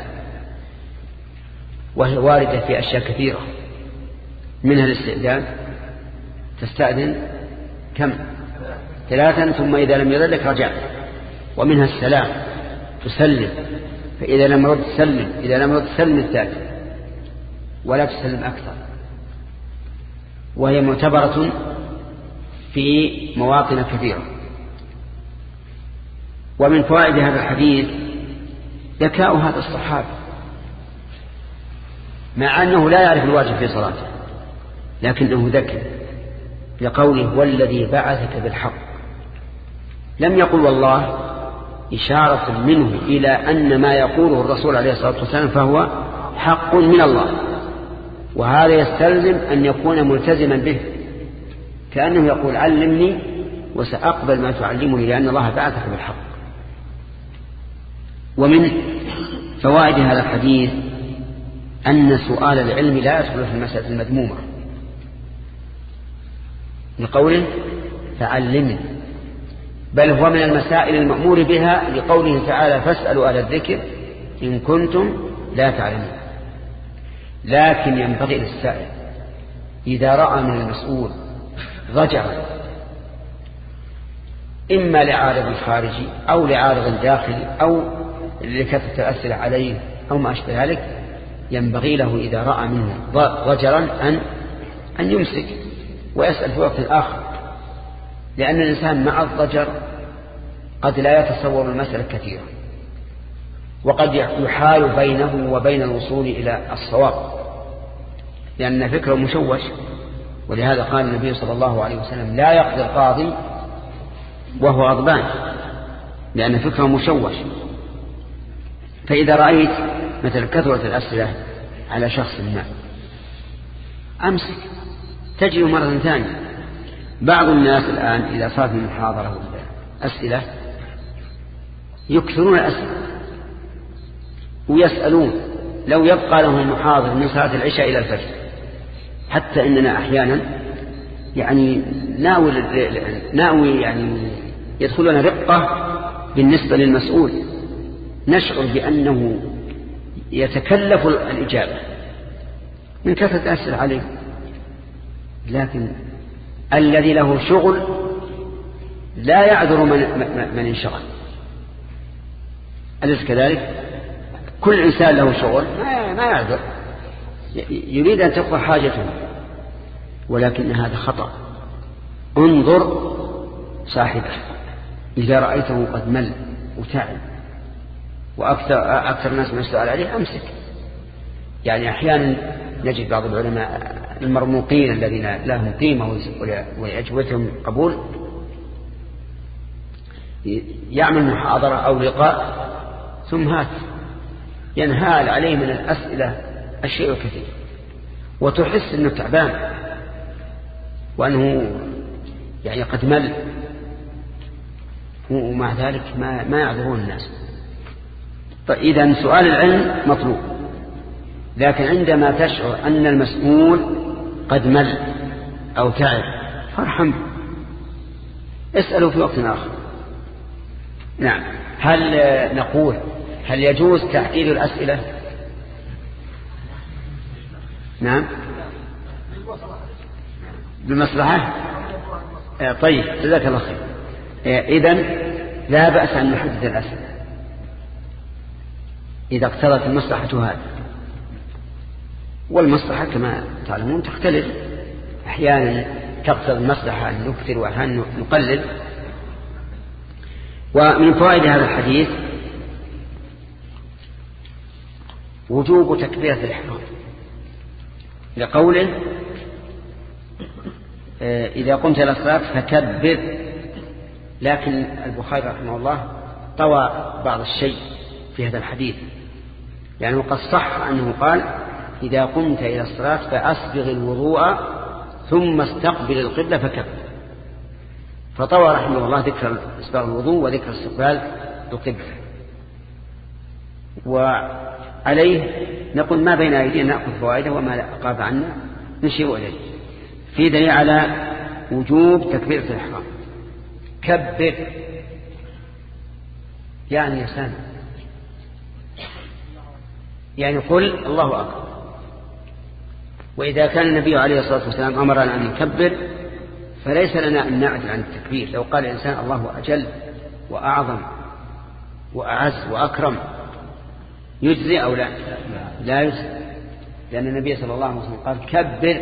وهي واردة في أشياء كثيرة، منها الاستئذان، تستأذن كم؟ ثلاثا، ثم إذا لم يردك رجعت. ومنها السلام، تسلم، فإذا لم يرد تسلم، إذا لم يرد تسلم الثالث ولا تسلم أكثر، وهي معتبرة في مواطن كثيرة. ومن فوائد هذا الحديث ذكاء هذا الصحابي، مع أنه لا يعرف الواجب في صلاته لكنه ذكي، لقوله والذي بعثك بالحق. لم يقل والله إشارة منه إلى أن ما يقوله الرسول عليه الصلاة والسلام فهو حق من الله، وهذا يستلزم أن يكون ملتزما به، كأنه يقول علمني وسأقبل ما تعلمني لأن الله بعثك بالحق. ومن فوائد هذا الحديث أن سؤال العلم لا يدخل في المسألة المذمومة، لقوله فعلمني، بل هو من المسائل المأمور بها لقوله تعالى فاسألوا أهل الذكر إن كنتم لا تعلمون. لكن ينبغي للسائل إذا رأى من المسؤول ضجرا إما لعارض خارجي أو لعارض داخلي أو لكثرة الأسئلة عليه أو ما أشبه ذلك، ينبغي له إذا رأى منه ضجرا أن أن يمسك ويسأل في وقت آخر، لأن الإنسان مع الضجر قد لا يتصور المسألة كثيرا، وقد يحال بينه وبين الوصول إلى الصواب، لأن فكره مشوش. ولهذا قال النبي صلى الله عليه وسلم لا يقضي القاضي وهو غضبان، لأن فكره مشوش. فإذا رأيت مثل كثرة الأسئلة على شخص ما أمسك تجي مرة ثانية. بعض الناس الآن إذا صار في محاضرة أسئلة يكثرون الأسئلة ويسألون، لو يبقى لهم المحاضر من صلاة العشاء إلى الفجر، حتى إننا أحيانا يعني ناوي, ناوي يعني يدخلنا رقة بالنسبة للمسؤول، نشعر بأنه يتكلف الإجابة من كثرة أسئلة عليه، لكن الذي له شغل لا يعذر من, من انشغل. أليس كذلك؟ كل إنسان له شغل ما يعذر، يريد أن تقضى حاجته، ولكن هذا خطأ. انظر صاحبه إذا رأيته قد مل وتعب وأكثر أكثر الناس من السؤال عليه أمسك. يعني أحيانا نجد بعض العلماء المرموقين الذين لهم قيمة ويعجبتهم قبول يعمل محاضرة أو لقاء ثم هات ينهال عليه من الأسئلة الشيء الكثير، وتحس أنه تعبان وأنه يعني قد مل، ومع ذلك ما, ما يعذرون الناس. إذن سؤال العلم مطلوب، لكن عندما تشعر أن المسؤول قد مل أو تعب فارحم، اسألوا في وقت آخر. نعم. هل نقول هل يجوز تعديل الأسئلة؟ نعم بالمصلحة. طيب جزاك الله خير. إذن لا بأس أن نحدد الأسئلة إذا اقتضت المصلحة هذا، والمصلحة كما تعلمون تختلف، أحيانا تقتضي المصلحة أن نكثر وأحيانا نقلل. ومن فوائد هذا الحديث وجوب تكبيرة الإحرام لقوله إذا قمت إلى الصلاة فكبر، لكن البخاري رحمه الله طوى بعض الشيء في هذا الحديث، لأنه قد صح أنه قال إذا قمت إلى الصلاة فأسبغ الوضوء ثم استقبل القبلة فكبر، فطوى رحمه الله ذكر إسباغ الوضوء وذكر استقبال القبلة. وعليه نقول ما بين أيدينا نأخذ فوائده وما غاب عنا نشير إليه. في دليل على وجوب تكبيرة الإحرام. كبر يعني يسان، يعني قل الله أكبر. وإذا كان النبي عليه الصلاة والسلام أمرنا أن نكبر فليس لنا أن نعدل عن التكبير. لو قال الإنسان الله أجل وأعظم وأعز وأكرم يجزي أو لا؟ لا يجزي، لأن النبي صلى الله عليه وسلم قال كبر.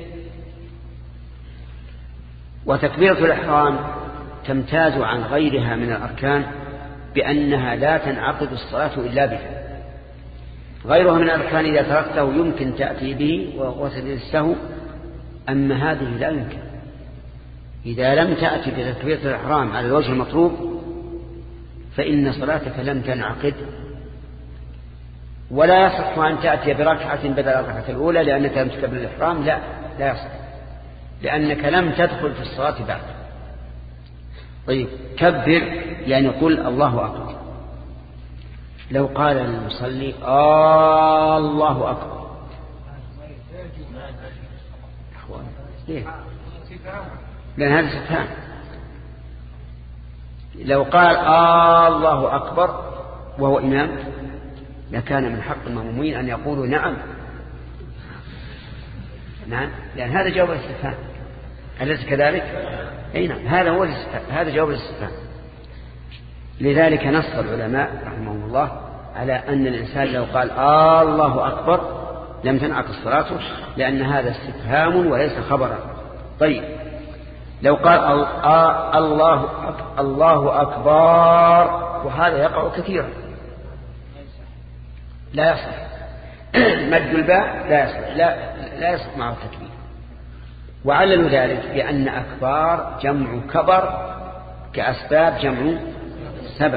وتكبيرة الإحرام تمتاز عن غيرها من الأركان بأنها لا تنعقد الصلاة إلا بها. غيرها من الأركان إذا تركته يمكن تأتي به وسجد السهو، أما هذه لا يمكن. إذا لم تأتي بتكبيرة الإحرام على الوجه المطلوب فإن صلاتك لم تنعقد، ولا يصح أن تأتي بركعة بدل الركعة الأولى لأنك لم تكبر الإحرام. لا لا يصح، لأنك لم تدخل في الصلاة بعد. طيب كبر يعني قل الله أكبر. لو قال المصلي آه الله أكبر ليه؟ لأن هذا استفهام. لو قال آه الله أكبر وهو إمام لكان من حق المأمومين أن يقولوا نعم نعم، لأن هذا جواب الاستفهام. أليس كذلك؟ أي نعم، هذا هو هذا جواب الاستفهام. لذلك نص العلماء رحمهم الله على أن الإنسان لو قال آه الله أكبر لم تنعقد صلاته، لأن هذا استفهام وليس خبرا. طيب لو قال آه الله أكبر الله أكبر وهذا يقع كثيرا لا يصح مد الباء لا يصح، لا, لا يصح معه التكبير. وعللوا ذلك بأن أكبار جمع كبر كأسباب جمع سبب.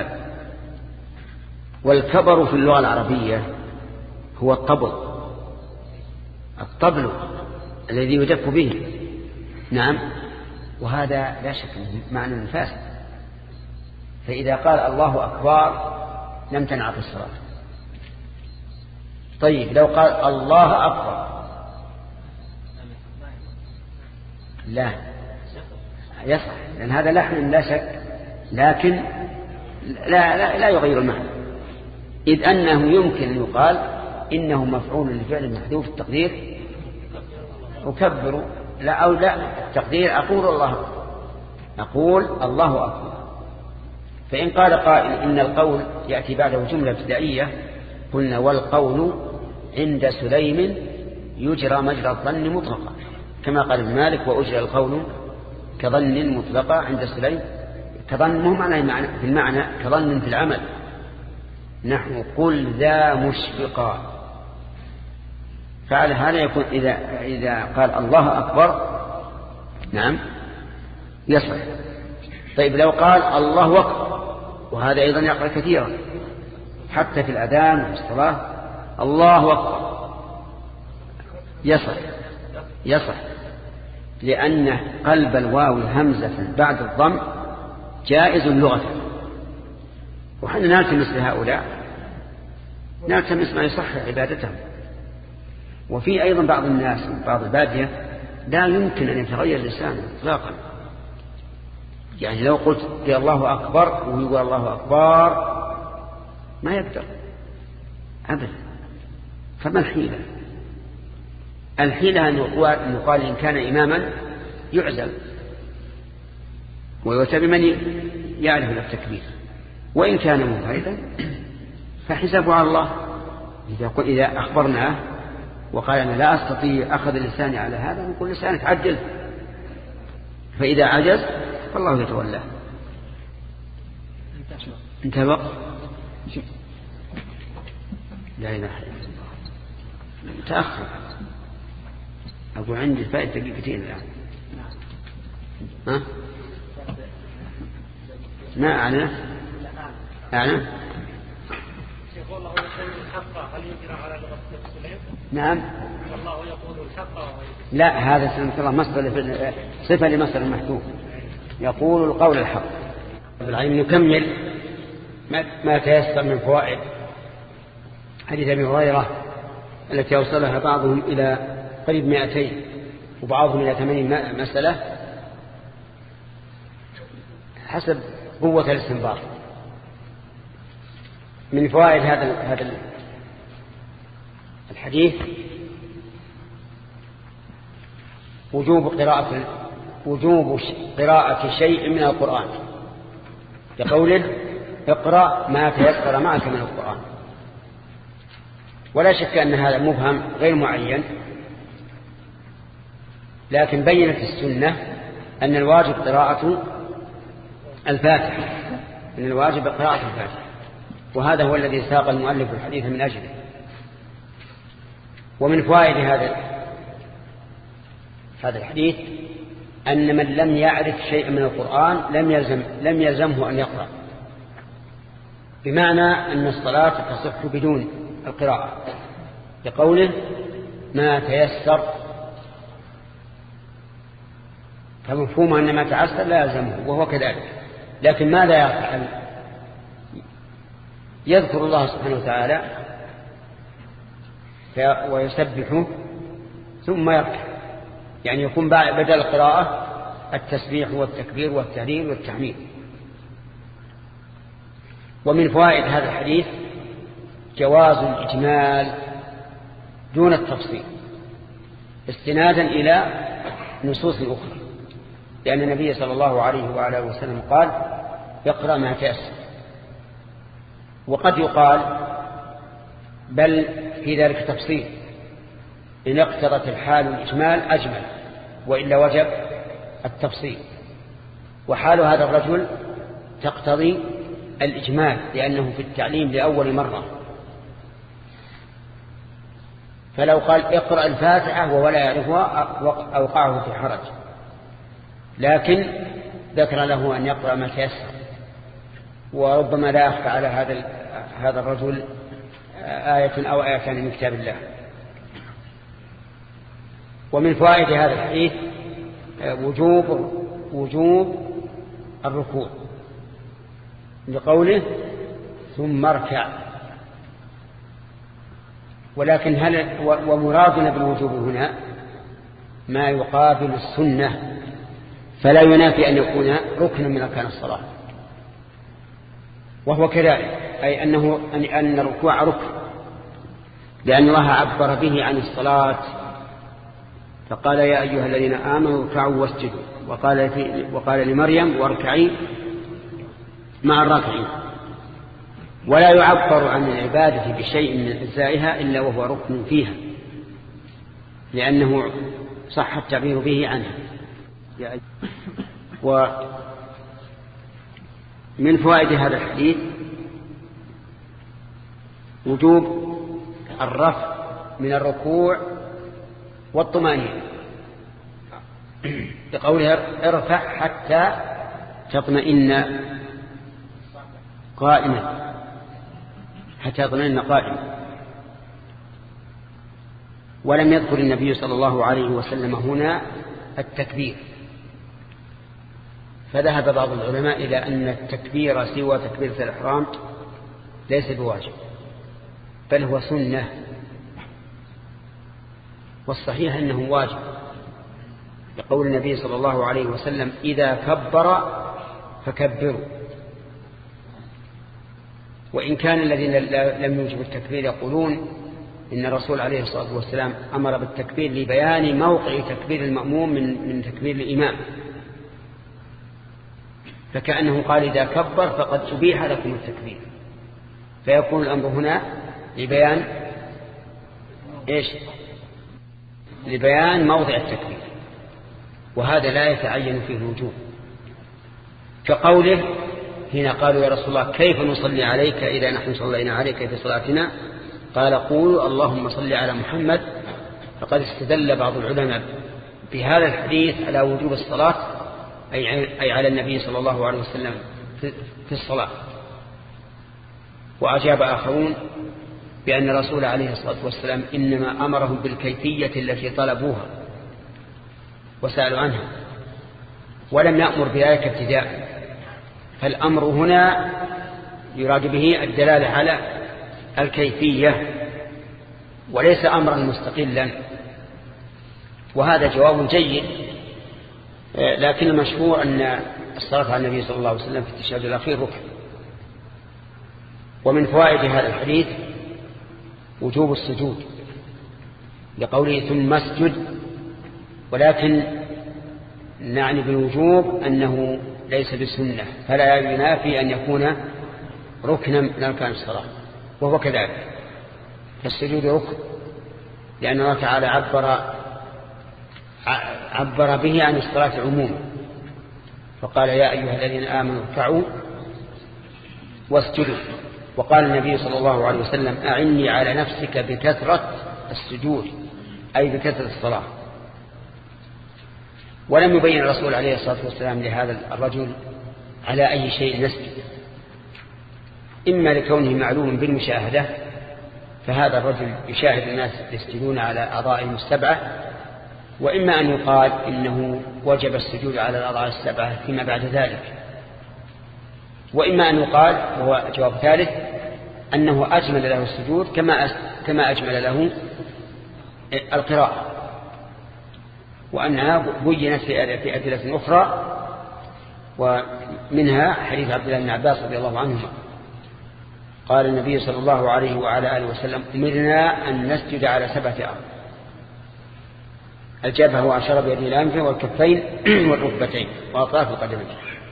والكبر في اللغة العربية هو الطبل، الطبل الذي يدف به. نعم، وهذا لا شك معنى فاسد. فإذا قال الله أكبر لم تنعقد الصلاة. طيب لو قال الله أكبر لا يصح، لأن هذا لحن لا شك، لكن لا, لا, لا يغير المعنى، إذ أنه يمكن أن يقال إنه مفعول لفعل محذوف التقدير أكبر، لا أو لا التقدير أقول الله أقول الله أكبر. فإن قال قائل إن القول يأتي بعده جملة ابتدائية قلنا والقول عند سليم يجرى مجرى الظن مطلقا، كما قال ابن مالك وأجرى القول كظن مطلقا عند سليم. كظن مو معنى في المعنى كظن في العمل. نحن قل ذا مشفقا، فعلى هذا يكون إذا, إذا قال الله أكبر نعم يصح. طيب لو قال الله أكبر وهذا أيضا يقع كثيرا حتى في الأذان وفي الصلاة الله أكبر يصح يصح لأن قلب الواو همزة بعد الضم جائز لغة، وحنا نلتمس لهؤلاء نلتمس ما يصح عبادتهم. وفي أيضا بعض الناس بعض البادية لا يمكن أن يتغير لسانه إطلاقا، يعني لو قلت يا الله أكبر ويقول الله أكبر ما يقدر أبدا. فما الحيلة؟ الحيلة أن يقال إن كان إماما يعزل ويتبع من يعرف التكبير، وإن كان منفردا فحسابه على الله. إذا أخبرناه وقال أنا لا أستطيع أخذ لساني على هذا نقول لسانك عجل، فإذا عجز فالله يتولاه. انتهى الوقت. لا إله إلا الله. تأخر أقول عندي فائدة دقيقتين الآن. ها؟ ما أعلم أعلم والله يقول الحق هل يجرى على لغة السليم؟ نعم. والله يقول الحق. لا هذا سنة الله مصدر صفة لمصدر المحذوف، يقول القول الحق. بالعلم نكمل ما تيسر من فوائد حديث أبي هريرة التي أوصلها بعضهم إلى قريب مئتين وبعضهم إلى ثمانين مسألة حسب قوة الاستنباط. من فوائد هذا هذا الحديث وجوب قراءة وجوب قراءة شيء من القرآن، بقوله اقرأ ما تيسر معك من القرآن. ولا شك أن هذا مبهم غير معين، لكن بينت السنة أن الواجب قراءة الفاتحة، أن الواجب قراءة الفاتحة، وهذا هو الذي ساق المؤلف الحديث من أجله. ومن فوائد هذا هذا الحديث أن من لم يعرف شيئا من القرآن لم يلزم لم يلزمه أن يقرأ، بمعنى أن الصلاة تصح بدون القراءة، بقوله ما تيسر، فمفهوم أن ما تعسر لا يلزمه، وهو كذلك. لكن ماذا يفعل؟ يذكر الله سبحانه وتعالى ويسبحه ثم يركع، يعني يكون بدل القراءة التسبيح والتكبير والتهليل والتحميد. ومن فوائد هذا الحديث جواز الإجمال دون التفصيل استنادا إلى نصوص أخرى، لأن النبي صلى الله عليه وعلى وسلم قال اقرأ ما تيسر. وقد يقال بل في ذلك تفصيل، إن اقتضت الحال الإجمال أجمل، وإلا وجب التفصيل. وحال هذا الرجل تقتضي الإجمال لأنه في التعليم لأول مرة، فلو قال اقرأ الفاتحة وهو لا يعرفها أوقعه في حرج، لكن ذكر له أن يقرأ ما تيسر. وربما لا يخفى على هذا هذا الرجل آية أو آيتان من كتاب الله. ومن فوائد هذا الحديث وجوب وجوب الركوع لقوله ثم اركع. ولكن هل ومرادنا بالوجوب هنا ما يقابل السنة، فلا ينافي أن يكون ركنا من أركان الصلاة، وهو كذلك، أي أنه أن الركوع ركن، لأن الله عبر به عن الصلاة فقال يا أيها الذين آمنوا اركعوا واسجدوا، وقال, وقال لمريم واركعي مع الراكعين. ولا يعبر عن العبادة بشيء من أجزائها إلا وهو ركن فيها، لأنه صح التعبير به عنها. ومن فوائد هذا الحديث وجوب الرفع من الركوع والطمأنينة، بقوله ارفع حتى تطمئن قائما. حتى يطمئن قائما. ولم يذكر النبي صلى الله عليه وسلم هنا التكبير، فذهب بعض العلماء إلى أن التكبير سوى تكبيرة الإحرام ليس بواجب بل هو سنة، والصحيح أنه واجب لقول النبي صلى الله عليه وسلم إذا كبر فكبروا. وإن كان الذين لم يوجبوا التكبير يقولون إن الرسول عليه الصلاة والسلام أمر بالتكبير لبيان موقع تكبير المأموم من, من تكبير الإمام، فكأنه قال إذا كبر فقد أبيح لكم التكبير، فيكون الأمر هنا لبيان إيش؟ لبيان موضع التكبير، وهذا لا يتعين فيه الوجوب. كقوله هنا قالوا يا رسول الله كيف نصلي عليك إذا نحن صلينا عليك في صلاتنا؟ قال قولوا اللهم صل على محمد. فقد استدل بعض العلماء بهذا الحديث على وجوب الصلاة أي على النبي صلى الله عليه وسلم في الصلاة. وأجاب آخرون بأن الرسول عليه الصلاة والسلام إنما أمرهم بالكيفية التي طلبوها وسألوا عنها، ولم يأمر بذلك ابتداء، فالأمر هنا يراد به الدلالة على الكيفية وليس أمرا مستقلا. وهذا جواب جيد، لكن المشهور أن الصلاة على النبي صلى الله عليه وسلم في التشهد الأخير ركن. ومن فوائد هذا الحديث وجوب السجود لقوله ثم اسجد، ولكن نعني بالوجوب أنه ليس بسنة، فلا ينافي أن يكون ركنا من أركان الصلاة، وهو كذلك. فالسجود ركن لأن الله تعالى عبر عبر به عن الصلاة عموما، فقال يا أيها الذين آمنوا اركعوا واسجدوا. وقال النبي صلى الله عليه وسلم أعني على نفسك بكثرة السجود أي بكثرة الصلاة. ولم يبين الرسول عليه الصلاة والسلام لهذا الرجل على أي شيء يسجد، إما لكونه معلوم بالمشاهدة، فهذا الرجل يشاهد الناس يسجدون على أعضائهم السبعة، وإما أن يقال إنه وجب السجود على الأعضاء السبعة فيما بعد ذلك، وإما أن يقال وهو جواب ثالث أنه أجمل له السجود كما كما أجمل له القراءة، وأنها بينت في أدلة أخرى، ومنها حديث عبد الله بن عباس رضي الله عنهما قال النبي صلى الله عليه وعلى آله وسلم أمرنا أن نسجد على سبعة أرض: الجبهة وأشار بيده الأنف والكفين والركبتين وأطراف القدمين.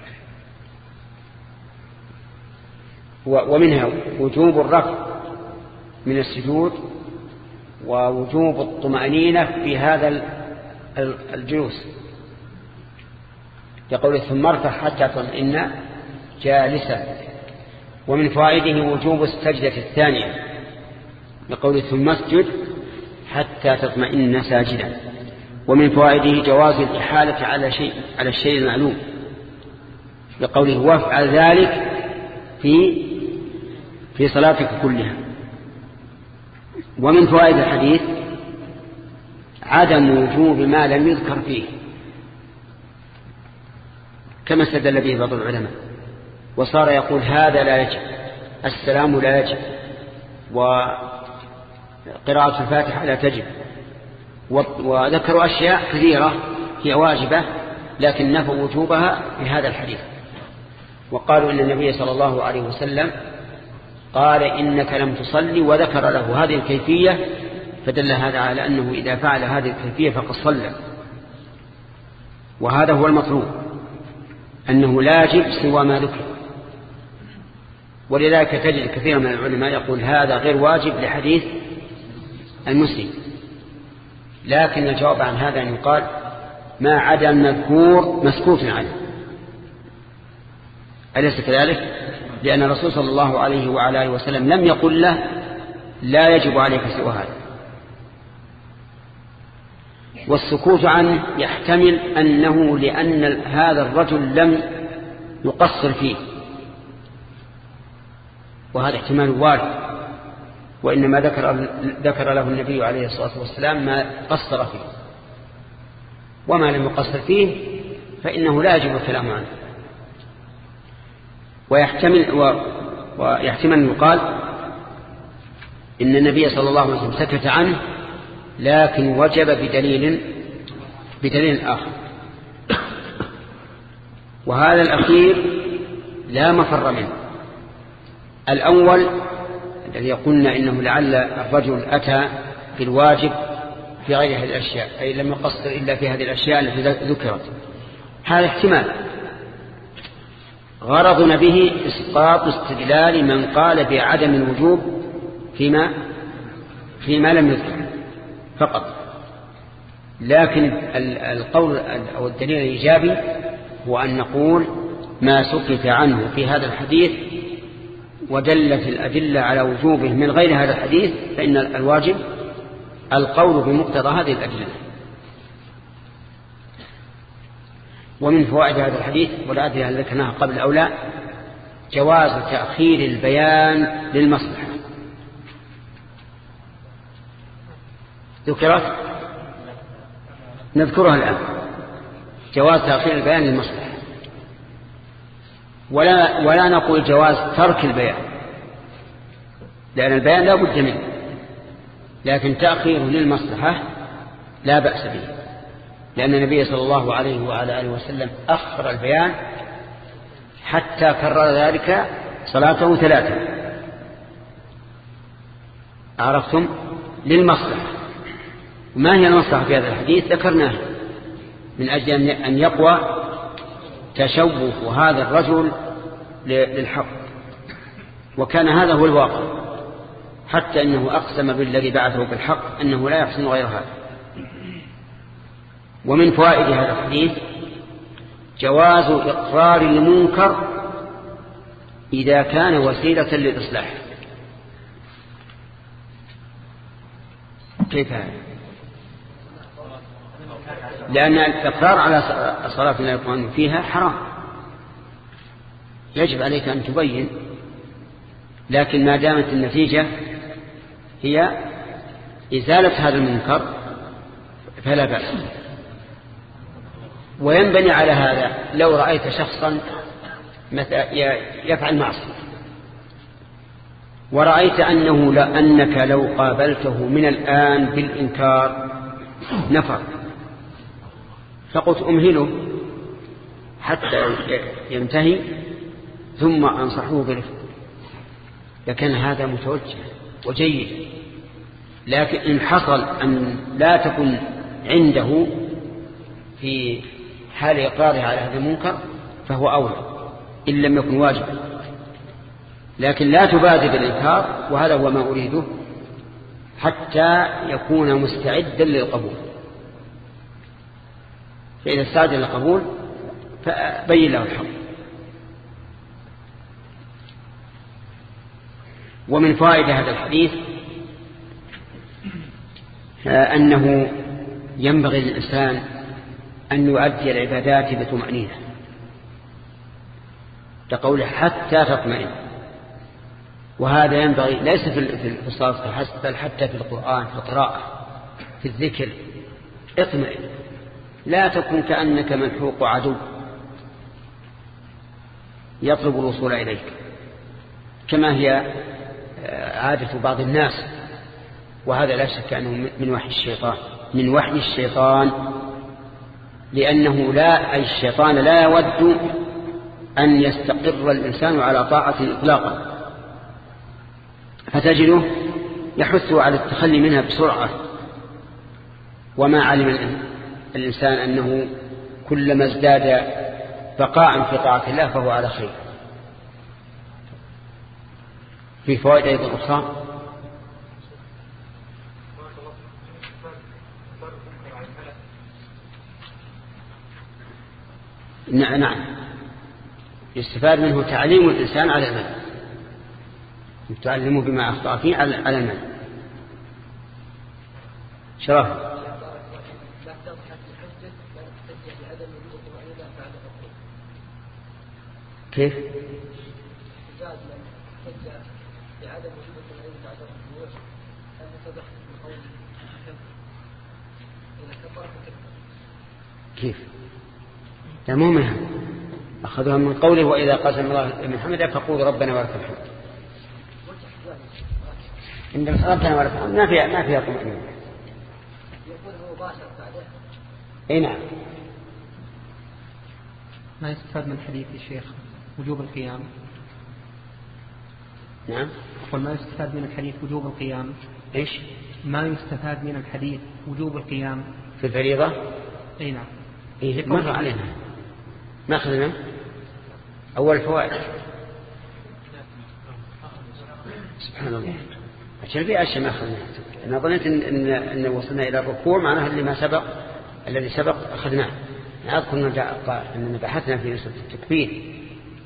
ومنها وجوب الرفع من السجود ووجوب الطمأنينة في هذا الجلوس، يقول ثم ارفع حتى تطمئن جالسا. ومن فوائده وجوب السجدة الثانية، يقول ثم اسجد حتى تطمئن ساجدا. ومن فوائده جواز الإحالة على شيء على الشيء المعلوم، يقوله وافعل ذلك في في صلاتك كلها. ومن فوائد الحديث عدم وجوب ما لم يذكر فيه، كما استدل به بعض العلماء، وصار يقول هذا لا يجب، السلام لا يجب، وقراءة الفاتحة لا تجب، وذكروا أشياء كثيرة هي واجبة لكن نفوا وجوبها في هذا الحديث. وقالوا إن النبي صلى الله عليه وسلم قال إنك لم تصلي، وذكر له هذه الكيفية، فدل هذا على أنه إذا فعل هذه الكيفية فقد صلى. وهذا هو المطلوب، أنه لا يجب سوى ما ذكر. ولذلك تجد كثير من العلماء يقول هذا غير واجب لحديث المسلم، لكن الجواب عن هذا أن يقال ما عدا المذكور مسكوت عنه، أليس كذلك؟ لأن الرسول صلى الله عليه وعلى آله وسلم لم يقل له لا يجب عليك سوى هذا. والسكوت عنه يحتمل أنه لأن هذا الرجل لم يقصر فيه، وهذا احتمال وارد، وإنما ذكر, ذكر له النبي عليه الصلاة والسلام ما قصر فيه، وما لم يقصر فيه فإنه لا يجب الكلام عنه. ويحتمل, و ويحتمل أن يقال إن النبي صلى الله عليه وسلم سكت عنه لكن وجب بدليل بدليل آخر، وهذا الأخير لا مفر منه. الأول الذي قلنا إنه لعل الرجل أتى بالواجب في غير هذه الأشياء، أي لم يقصر إلا في هذه الأشياء التي ذكرت، هذا احتمال. غرضنا به إسقاط استدلال من قال بعدم الوجوب فيما فيما لم يذكر فقط. لكن القول أو الدليل الإيجابي هو أن نقول ما سكت عنه في هذا الحديث ودلت الأدلة على وجوبه من غير هذا الحديث، فإن الواجب القول بمقتضى هذه الأدلة. ومن فوائد هذا الحديث والأدلة التي ذكرناها قبل أو لا جواز تأخير البيان للمصلحة. ذكرت نذكرها الآن، جواز تأخير البيان للمصلحة، ولا, ولا نقول جواز ترك البيان، لأن البيان لا بد منه، لكن تأخيره للمصلحة لا بأس به، لأن النبي صلى الله عليه وعلى آله وسلم أخر البيان حتى كرر ذلك صلاته ثلاثة. عرفتم؟ للمصلحة. ما هي المصلحة في هذا الحديث؟ ذكرناها من أجل أن يقوى تشوف هذا الرجل للحق، وكان هذا هو الواقع، حتى أنه أقسم بالذي بعثه بالحق أنه لا يحسن غير هذا. ومن فوائد هذا الحديث جواز إقرار المنكر إذا كان وسيلة للإصلاح. كيف هذا؟ لأن الإقرار على صلاة لا يقوم فيها حرام، يجب عليك أن تبين، لكن ما دامت النتيجة هي إزالة هذا المنكر فلا بأس. وينبني على هذا لو رأيت شخصا يفعل معصية ورأيت أنه لأنك لو قابلته من الآن بالإنكار نفر، فقلت أمهله حتى ينتهي ثم أنصحه برفق، لكن هذا متوجه وجيد. لكن إن حصل أن لا تكن عنده في حال إقراره على هذا المنكر فهو أولى إن لم يكن واجبا، لكن لا تبادر بالإنكار، وهذا هو ما أريده، حتى يكون مستعدا للقبول. فإذا استعد للقبول فبين له الحق. ومن فائدة هذا الحديث أنه ينبغي للإنسان أن يؤدي العبادات بطمأنينة، كقوله حتى تطمئن، وهذا ينبغي ليس في الصلاة فحسب بل حتى في القرآن، في القراءة، في الذكر. اطمئن، لا تكن كأنك ملحوق عدو يطلب الوصول إليك، كما هي عادة بعض الناس، وهذا لا شك أنه من وحي الشيطان من وحي الشيطان لأنه لا أي الشيطان لا يود أن يستقر الإنسان على طاعة إطلاقا، فتجده يحثه على التخلي منها بسرعة، وما علم الإنسان أنه كلما ازداد بقاء في طاعة الله فهو على خير. في فوائد أيضا أخرى. نعم، يستفاد منه تعليم الإنسان على المال، تعلمه بما أخطأ فيه على المال. شرف كيف لعدم وجود العلم بعد الرجوع هل يتضح من قول إذا كفر فكفر؟ كيف؟ لا مو منها، أخذها من قوله وإذا قسم الله من حمده فقول ربنا ولك الحمد. إن ربنا ولك الحمد ما فيها ما فيها طمأنينة. يقول هو باشر بعده. أي نعم. ما يستفاد من حديث الشيخ وجوب القيام. نعم. أقول ما يستفاد من الحديث وجوب القيام. إيش؟ ما يستفاد من الحديث وجوب القيام في الفريضة. أي نعم. إيه مر علينا ما أخذنا أول فوائد. سبحان الله عشان في أشياء ما أخذنا. أنا ظننت إن, إن, إن وصلنا إلى الركوع معناها اللي ما سبق الذي سبق أخذناه. أذكر أننا بحثنا في نسبة التكبير.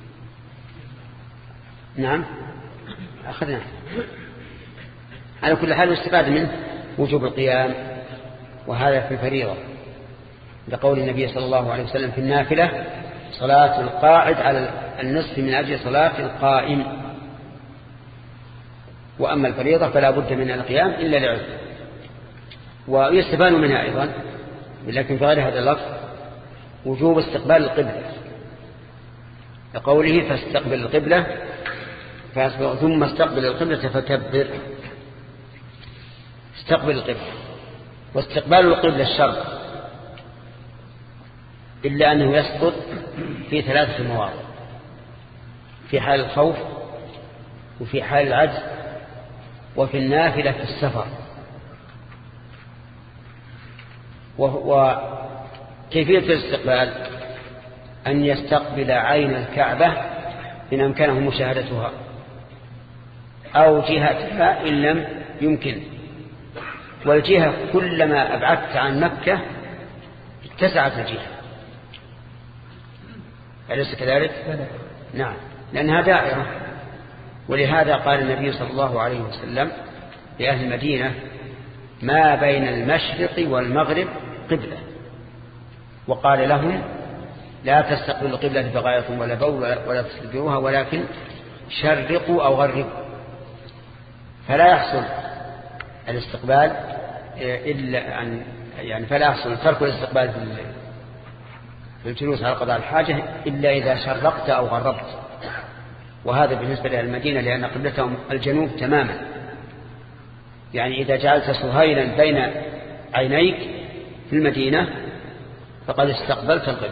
نعم أخذناه. على كل حال استفاد منه وجوب القيام وهذا في الفريضة لقول النبي صلى الله عليه وسلم في النافلة صلاة القاعد على النصف من أجل صلاة القائم. وأما الفريضة فلا بد من القيام إلا لعذر. ويستفاد منها أيضا لكن في غير هذا اللفظ وجوب استقبال القبلة لقوله فاستقبل القبلة ثم استقبل القبلة فكبر. استقبل القبلة واستقبال القبلة الشرط إلا أنه يسقط في ثلاثة مواضع: في حال الخوف وفي حال العجز وفي النافلة في السفر. وكيفية الاستقبال أن يستقبل عين الكعبة إن أمكنه مشاهدتها أو جهتها إن لم يمكن. والجهة كلما أبعدت عن مكة اتسعت الجهة، أليس كذلك؟ نعم، لأنها دائرة. ولهذا قال النبي صلى الله عليه وسلم لأهل المدينة ما بين المشرق والمغرب قبلة، وقال لهم لا تستقبلوا القبلة بغاية ولا بول ولا تستدبروها ولكن شرقوا أو غربوا. فلا يحصل الاستقبال إلا أن يعني فلا يحصل ترك الاستقبال في الجلوس على قضاء الحاجة إلا إذا شرقت أو غربت. وهذا بالنسبة للمدينة لأن قبلتهم الجنوب تماما. يعني إذا جعلت سهيلا بين عينيك في المدينة فقد استقبلت القبلة.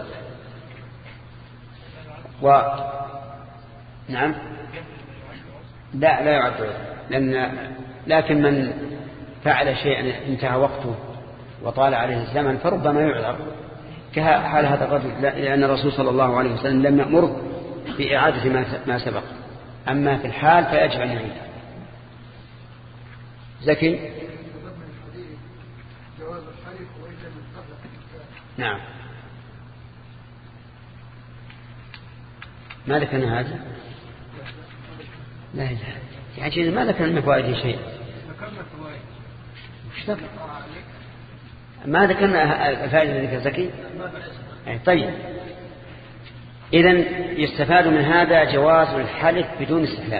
و نعم لا لا يعد، لأن لكن من فعل شيئا انتهى وقته وطال عليه الزمن فربما يعذر كحال هذا الرجل، لأن الرسول صلى الله عليه وسلم لم يأمره بإعادة ما سبق. أما في الحال فيجب أن يعيد. زكي نعم ما ذكرنا هذا؟ لا لا يعني ما ذكرنا من فوائده شيء. ما ذكرنا الفائدة اللي ذكر زكي. طيب إذن يستفاد من هذا جواز الحلف بدون استحلال.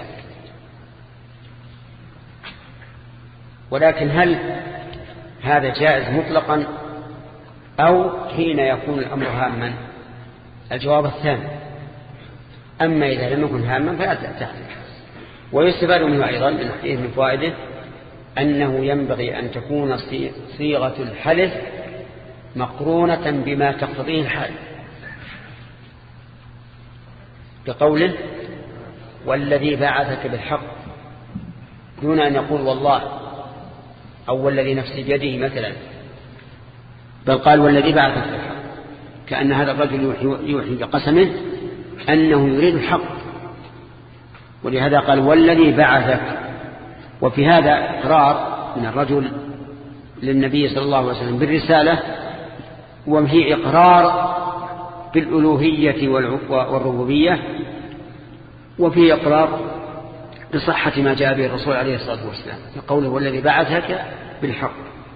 ولكن هل هذا جائز مطلقا أو حين يكون الأمر هاما؟ الجواب الثاني. أما إذا لم يكن هاما فلا تحلف. ويستفاد منه أيضا من فوائده أنه ينبغي أن تكون صيغة الحلف مقرونة بما تقتضيه الحال، بقوله والذي بعثك بالحق دون أن يقول والله أو والذي نفسي بيده مثلا، بل قال والذي بعثك بالحق، كأن هذا الرجل يوحي بقسمه أنه يريد الحق. ولهذا قال والذي بعثك. وفي هذا إقرار من الرجل للنبي صلى الله عليه وسلم بالرسالة، وهي إقرار بالألوهية والربوبية، وفيه إقرار بصحة ما جاء به الرسول عليه الصلاة والسلام قوله والذي بعثك بالحق.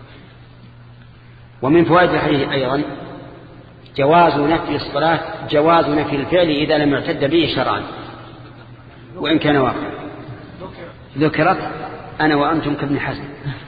ومن فوائد الحديث أيضا جواز نفي الصلاة، جواز نفي الفعل إذا لم يعتد به شرعا وإن كان واقعا. ذكرت أنا وأنتم كابن حزم.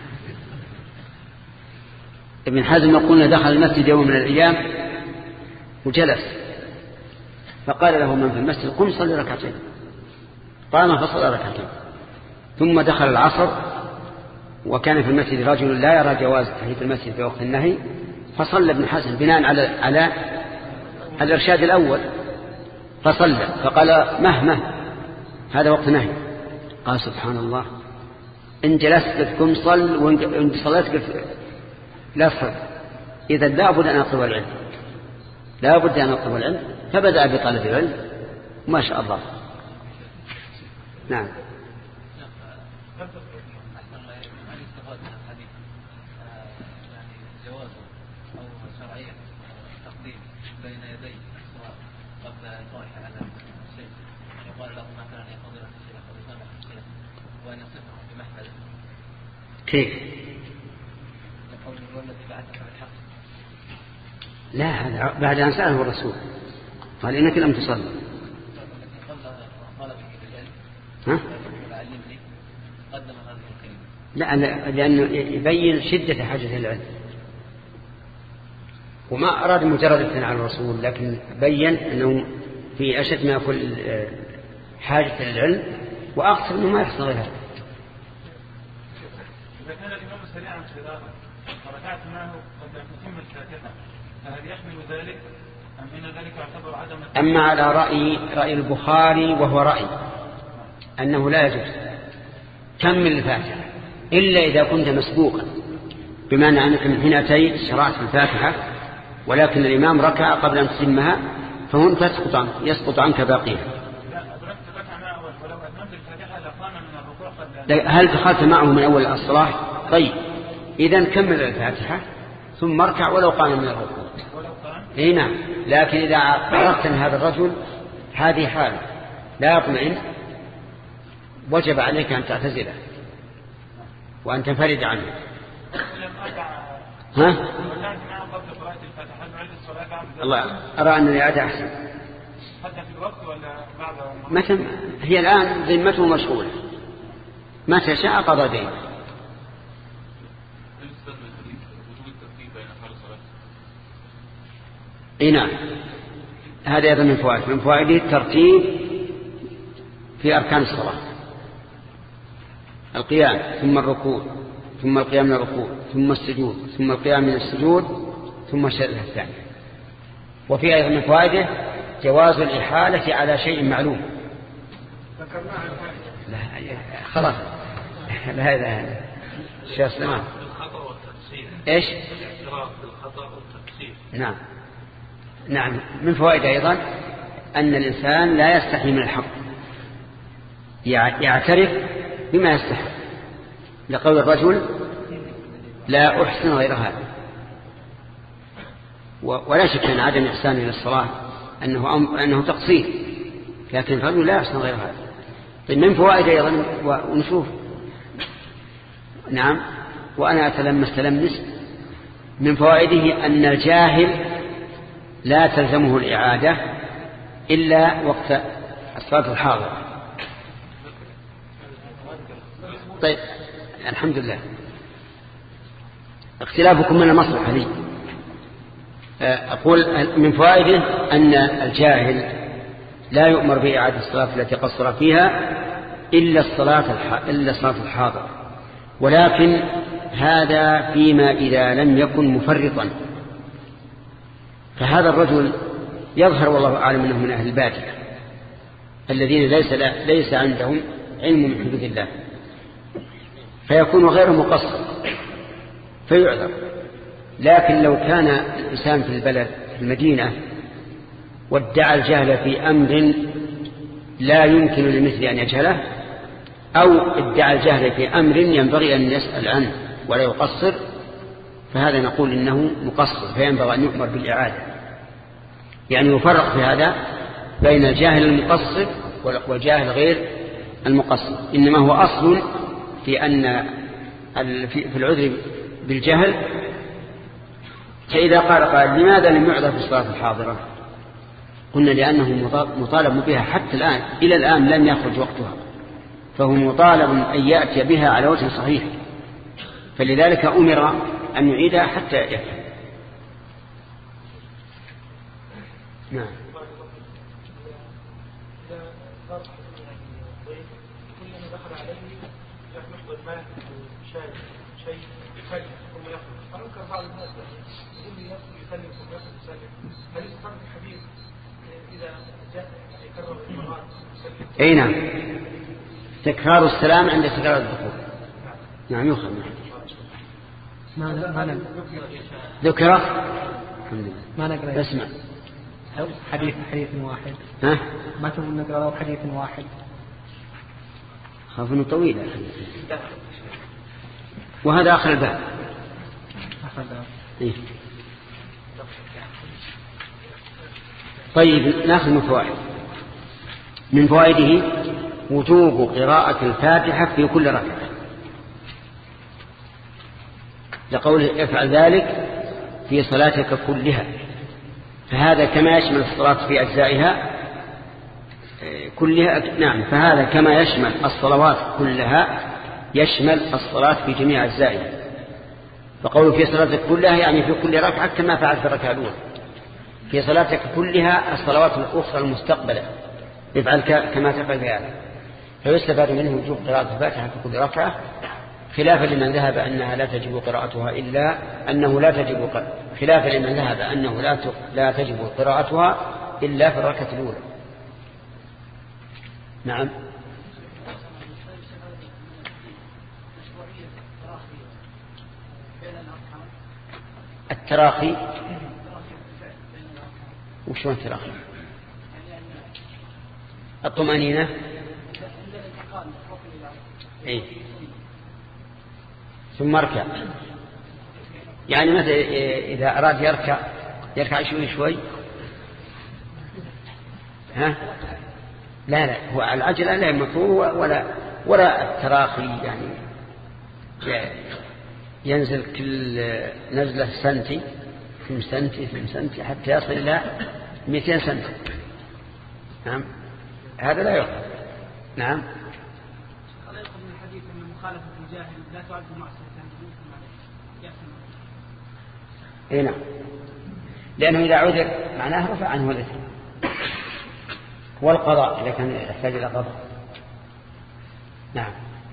ابن حزم يقول دخل المسجد يوم من الأيام وجلس، فقال له من في المسجد قم صلي ركعتين، قام فصلى ركعتين. ثم دخل العصر وكان في المسجد رجل لا يرى جواز تحية المسجد في وقت النهي، فصلى ابن حزم بناء على على الإرشاد الأول، فصلى فقال مهما هذا وقت نهي. قال سبحان الله، إن جلست قلت قم صل، وإن صليت قلت لا تصل. إذا لا بد أن أطلب العلم، لا بد أن أطلب العلم. فبدأ بطلب العلم ما شاء الله. نعم. كيف؟ لا، هذا بعد أن سأله الرسول قال إنك لم تصلي. ها؟ لا، لأنه يبين شدة حاجة العلم، وما أراد مجرد الثناء على الرسول، لكن بين أنه في أشد ما يكون حاجة للعلم، وأقصد أنه ما يحصل غير هذا. إذا كان الإمام سريعا في القراءة فركعت معه قبل أن تتم الفاتحة، فهل يحمل ذلك أم إن ذلك يعتبر عدم؟ أما على رأي رأي البخاري وهو رأي أنه لا يجوز كمل الفاتحة إلا إذا كنت مسبوقا، بمعنى أنك من حين أتيت شرعت الفاتحة ولكن الإمام ركع قبل أن تتمها، فهون تسقط عنك يسقط عنك باقيها. هل دخلت معه من أول الصلاة؟ طيب إذن كمل الفاتحة ثم اركع ولو قام من الركوع. اي نعم، لكن إذا عرفت أن هذا الرجل هذه حاله لا يطمئن وجب عليك أن تعتزله وأن تنفرد عنه. ها؟ الله أرى أن الإعادة أحسن. حتى في الوقت ولا بعد؟ مثلا هي الآن ذمته مشغولة، متى شاء قضى دين. اي نعم، هذا أيضا من فوائد من فوائده الترتيب في أركان الصلاة: القيام ثم الركوع ثم القيام من الركوع ثم السجود ثم القيام من السجود ثم الشهادة الثانية. وفي أيضا من فوائده جواز الإحالة على شيء معلوم. لا خلاص لا هذا الشيء سلمان. ايش؟ نعم نعم. من فوائد أيضا أن الإنسان لا يستحي من الحق، يعترف بما يستحي، لقول الرجل لا أحسن غير هذا. ولا شك أن عدم إحسان إلى الصلاة أنه, أنه تقصير، لكن الرجل لا يحسن غير هذا. طيب من فوائد أيضا ونشوف. نعم. وأنا أتلمس تلمس من فوائده أن الجاهل لا تلزمه الإعادة إلا وقت الصلاة الحاضرة. طيب الحمد لله. اختلافكم من المصلحة لي. أقول من فوائده أن الجاهل لا يؤمر بإعادة الصلاة التي قصر فيها إلا الصلاة إلا الصلاة الحاضرة، ولكن هذا فيما إذا لم يكن مفرطا. فهذا الرجل يظهر والله أعلم أنه من أهل البادية الذين ليس, ليس عندهم علم من حدود الله، فيكون غير مقصر فيعذر. لكن لو كان الإنسان في البلد في المدينة وادعى الجهل في أمر لا يمكن للمثل أن يجهله، أو ادعى الجهل في أمر ينبغي أن يسأل عنه ولا يقصر، فهذا نقول إنه مقصر، فينبغي أن يؤمر بالإعادة. يعني يفرق في هذا بين الجاهل المقصر والجاهل غير المقصر. إنما هو أصل في أن في العذر بالجهل. فإذا قال قال لماذا لم يعذر في الصلاة الحاضرة؟ قلنا لأنه مطالب بها حتى الآن، إلى الآن لم يخرج وقتها، فهو مطالب أن يأتي بها على وجه صحيح، فلذلك أمر أن يعيدها حتى يفهم. نعم. كلما دخل عليه يحمل الماء شيء شيء يسلم ثم يخرج، فممكن بعض الناس يقول لي يسلم ثم يخرج يسلم، هل يستطيع الحديث إذا جاء يكرر المرات يسلم؟ أي نعم، تكرار السلام عند تكرار الدخول. نعم يخرج. ما ما ذكر الحمد لله ما نقرأ اسمع حديث حديث واحد. ها ما تقول نقرأ حديث واحد؟ خاف انه طويل الحديث. وهذا آخر الباب. آخر الباب. إيه؟ طيب ناخذ من فوائد. من فوائده وجوب قراءة الفاتحة في كل ركعة، لقوله افعل ذلك في صلاتك كلها، فهذا كما يشمل الصلاة في أجزائها كلها. نعم، فهذا كما يشمل الصلوات كلها يشمل الصلاة في جميع أجزائها. فقوله في صلاتك كلها يعني في كل ركعة كما فعل في الركعة الأولى. في صلاتك كلها الصلوات الأخرى المستقبلة افعل كما تفعل في هذا. فيستفاد منه وجوب قراءة الفاتحة في كل ركعة، خلافا لمن ذهب أنها لا تجب قراءتها إلا أنه لا تجب خلافا لمن ذهب أنه لا لا تجب قراءتها إلا في الركعة الأولى. نعم. التراخي وشو التراخي؟ الطمأنينة. إيه؟ ثم اركع، يعني مثلا إذا أراد يركع يركع شوي شوي. ها؟ لا لا، هو العجلة لا مفروض ولا ولا التراخي، يعني ينزل كل نزلة سنتي ثم سنتي ثم سنتي حتى يصل إلى مئتين سنتي. نعم، هذا لا يقع. نعم. هذا يقول من الحديث أن مخالفة الجاهل لا تعد معصية. اي نعم، لأنه إذا عذر معناه رفع عنه الإثم والقضاء إذا كان يحتاج إلى قضاء. نعم.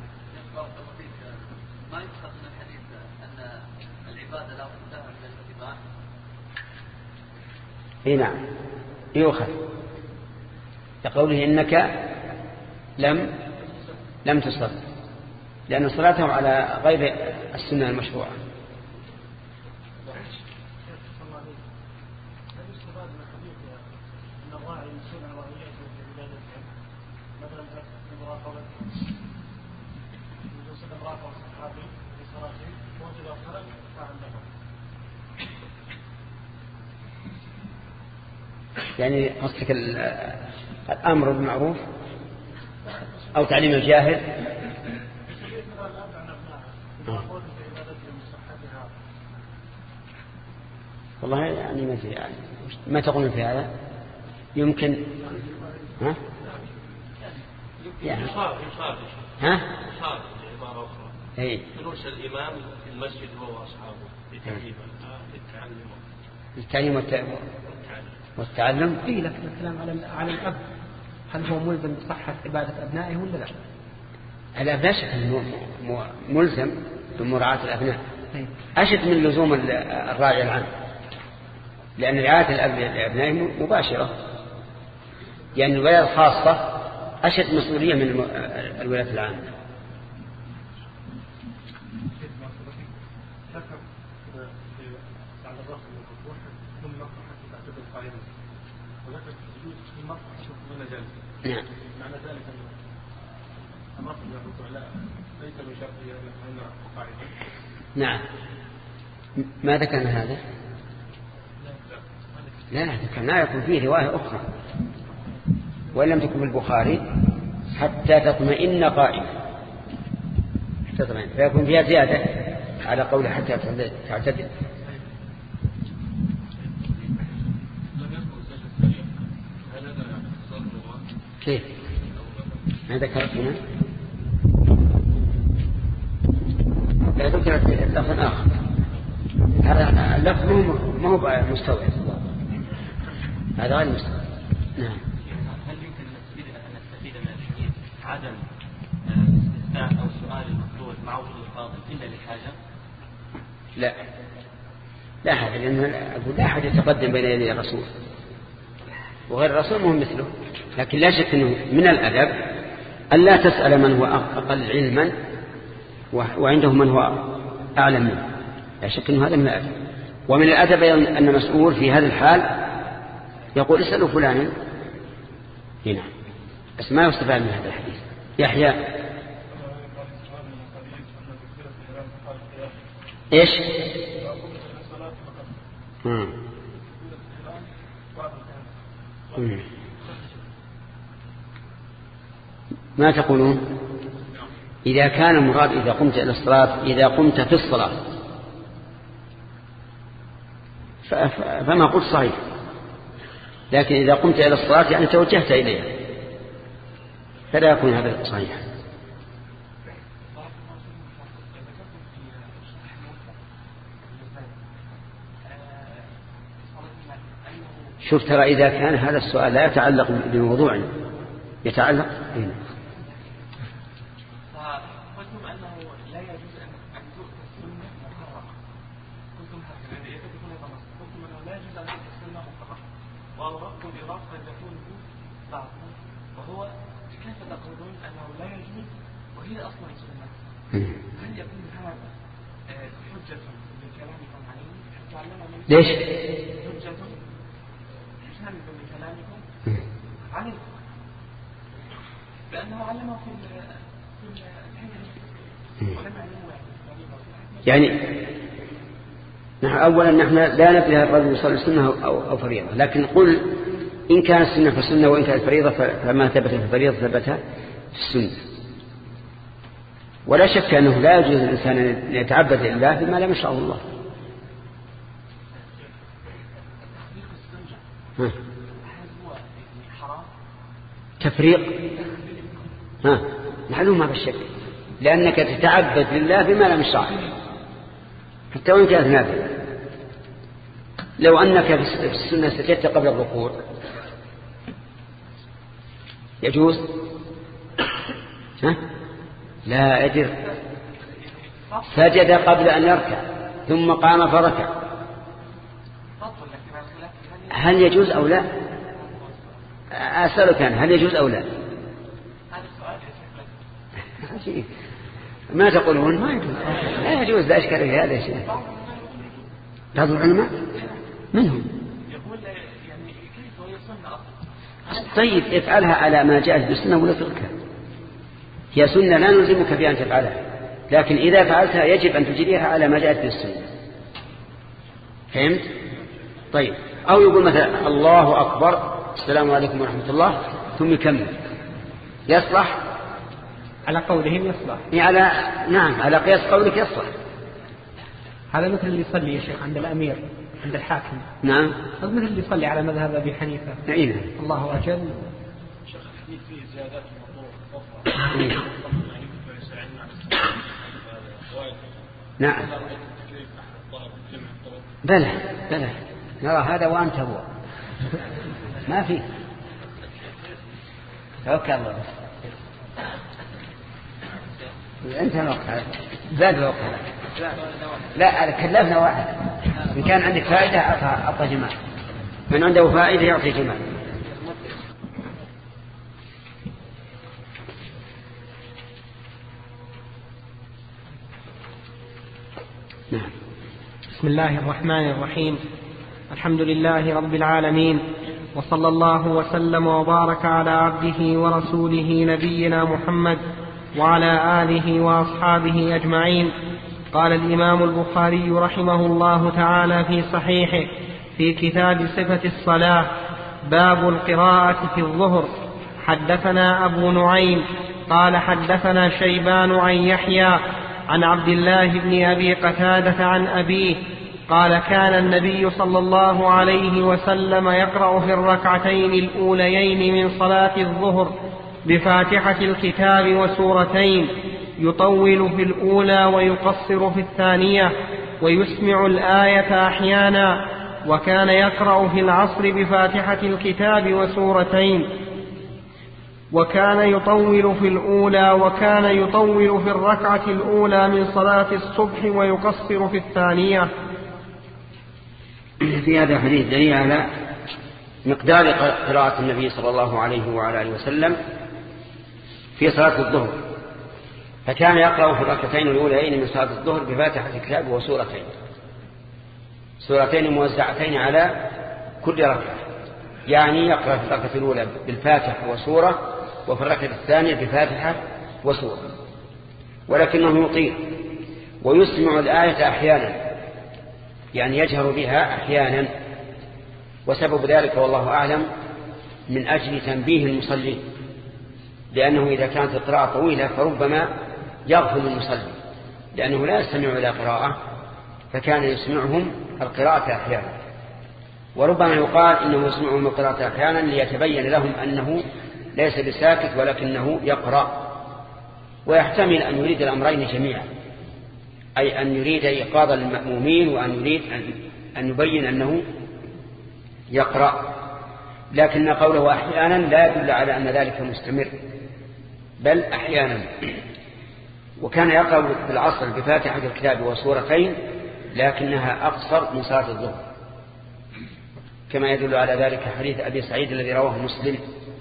ما يفهم من الحديث أن العبادة لا بد لها من الاتباع. اي نعم، يؤخذ لقوله إنك لم لم تصل، لأن صلاته على غير السنة المشروعة. يعني قصدك الأمر بالمعروف أو تعليم الجاهل. والله يعني ما في، يعني ما تقولون في هذا؟ يمكن ها يعني ها عبارة أخرى. اي جلوس الإمام في المسجد هو وأصحابه للتعليم التعليم والتعلم. في لك الكلام على على الأب، هل هو ملزم بصحة عبادة أبنائه ولا لا؟ الأب شك ملزم بمراعاة الأبناء، أشد من لزوم الراعي العام، لأن رعاية الأب لأبنائه مباشرة، لأن الولاية الخاصة أشد مسؤولية من الولاية العامة. نعم. معنى ذلك أن الرفض والركوع ليس من شرطه أن قاعدة. نعم. ما ذكرنا هذا؟ لا ذكرنا يكون فيه رواية أخرى وإن لم تكن في البخاري حتى تطمئن قائمة، حتى تطمئن، فيكون فيها زيادة على قول حتى تعتدل. كيف؟ ما ذكرت هنا؟ لا ذكر لفظ آخر، هذا اللفظ ما هو مستوعب، هذا غير مستوعب. نعم. هل يمكن أن نستفيد من الحديث عدم استثناء أو سؤال المفروض مع وجود الفاضل إلا لحاجة؟ لا لا أحد، لأنه لا أحد يتقدم بين يدي الرسول، وغير الرسول مهم مثله. لكن لا شك أنه من الأدب أن لا تسأل من هو أقل علما وعنده من هو أعلم منه، لا شك أنه هذا من الأدب. ومن الأدب أن مسؤول في هذا الحال يقول اسألوا فلانا هنا، بس ما يستفاد من هذا الحديث. يحيى ايش؟ مم. مم. ما تقولون إذا كان المراد إذا قمت إلى الصلاة، إذا قمت في الصلاة فما قلت صحيح، لكن إذا قمت إلى الصلاة يعني توجهت إليها فلا يكون هذا صحيح. شوف ترى إذا كان هذا السؤال لا يتعلق بموضوع يتعلق هنا. فقلتم أنه لا يجوز أن تؤتى السنة محرمة، قلتم هكذا يتدخل هذا النص، قلتم أنه لا يجوز أن تؤتى السنة محرمة، وأوردتم إضافة قد يكون بعضهم، وهو كيف تقولون أنه لا يجوز وهي أصلا سنة؟ هل يكون هذا حجة بكلامكم عليه؟ ليش؟ حجة بكلامكم عليه لأنه علمه في يعني نحن أولا نحن لا ندري الرجل يصلي سنة أو, أو فريضة، لكن قل إن كان السنة في السنة وإن كان الفريضة فما ثبت في الفريضة ثبت في السنة. ولا شك أنه لا يجوز الإنسان أن يتعبد لله بما لم يشاء الله. ها. تفريق ها معلومة بالشك، لأنك تتعبد لله بما لم يشرع حتى وإن كانت نافلة. لو أنك في السنة سجدت قبل الركوع يجوز؟ ها؟ لا أجر، سجد قبل أن يركع ثم قام فركع، هل يجوز أو لا؟ أسألك أنا هل يجوز أو لا؟ ما تقولون ما يجوز، لا يجوز، لا أشكال في هذا الشيء. بعض العلماء منهم طيب افعلها على ما جاءت بالسنة ولا تركها، هي سنة لا نلزمك في أن تفعلها، لكن إذا فعلتها يجب أن تجريها على ما جاءت بالسنة. فهمت؟ طيب. أو يقول مثلا الله أكبر السلام عليكم ورحمة الله ثم يكمل، يصلح؟ على قولهم يصلح. على نعم على قياس قولك يصلح. هذا مثل اللي يصلي يا شيخ عند الأمير عند الحاكم. نعم. هذا مثل اللي يصلي على مذهب أبي حنيفة. نعم. الله أجل. شيخ الحديث فيه زيادات أخرى. نعم. بلى بلى نرى هذا وأنت هو ما في. توكل الله أنت الوقت زاد الوقت. لا كلفنا واحد، إن كان عندك فائدة أعطى جماعة، من عنده فائدة يعطي جماعة. نعم. بسم الله الرحمن الرحيم، الحمد لله رب العالمين، وصلى الله وسلم وبارك على عبده ورسوله نبينا محمد وعلى آله وأصحابه أجمعين. قال الإمام البخاري رحمه الله تعالى في صحيحه في كتاب صفة الصلاة باب القراءة في الظهر: حدثنا أبو نعيم قال حدثنا شيبان عن يحيى عن عبد الله بن أبي قتادة عن أبيه قال كان النبي صلى الله عليه وسلم يقرأ في الركعتين الأوليين من صلاة الظهر بفاتحة الكتاب وسورتين يطول في الأولى ويقصر في الثانية، ويسمع الآية أحيانا، وكان يقرأ في العصر بفاتحة الكتاب وسورتين، وكان يطول في الأولى وكان يطول في الركعة الأولى من صلاة الصبح ويقصر في الثانية. في هذا الحديث دليل على مقدار قراءة النبي صلى الله عليه وعلى آله وسلم في صلاة الظهر، فكان يقرأ في الركعتين الأوليين من صلاة الظهر بفاتحة الكتاب وسورتين، سورتين موزعتين على كل ركعة، يعني يقرأ في الركعة الأولى بالفاتحة وسورة، وفي الركعة الثانية بفاتحة وسورة، ولكنه يطيل ويسمع الآية أحيانا، يعني يجهر بها أحيانا، وسبب ذلك والله أعلم من أجل تنبيه المصلين، لأنه إذا كانت القراءة طويلة فربما يغفل المصلي لأنه لا يستمع إلى قراءة، فكان يسمعهم القراءة أحيانا، وربما يقال إنه يسمعهم القراءة أحيانا ليتبين لهم أنه ليس بساكت ولكنه يقرأ، ويحتمل أن يريد الأمرين جميعا، أي أن يريد إيقاظ المأمومين وأن يريد أن يبين أنه يقرأ، لكن قوله أحيانا لا يدل على أن ذلك مستمر، بل أحيانا. وكان يقرأ في العصر بفاتحة الكتاب وسورتين، لكنها أقصر من صلاة الظهر، كما يدل على ذلك حديث أبي سعيد الذي رواه مسلم.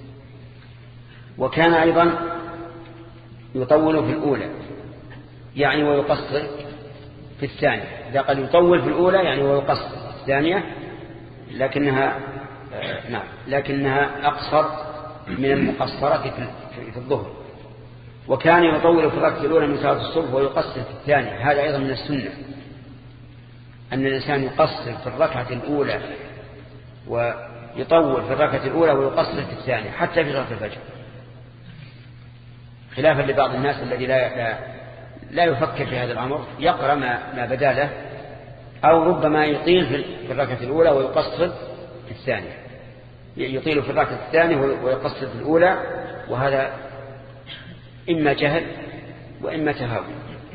وكان أيضا يطول في الأولى يعني ويقصر في الثانية، إذا قال يطول في الأولى يعني ويقصر في الثانية، لكنها آه نعم لكنها أقصر من المقصرة في, في الظهر. وكان يطول في الركعة الأولى من صلاة الصبح ويقصر في الثانية، هذا أيضا من السنة أن الإنسان يقصر في الركعة الأولى ويطول في الركعة الأولى ويقصر في الثانية حتى في صلاة الفجر، خلافا لبعض الناس الذي لا, لا, لا يفكر في هذا الأمر، يقرأ ما, ما بدا له، أو ربما يطيل في الركعة الأولى ويقصر في الثانية، يطيل في الركعة الثانية ويقصر في الأولى، وهذا إما جهل وإما تهاون.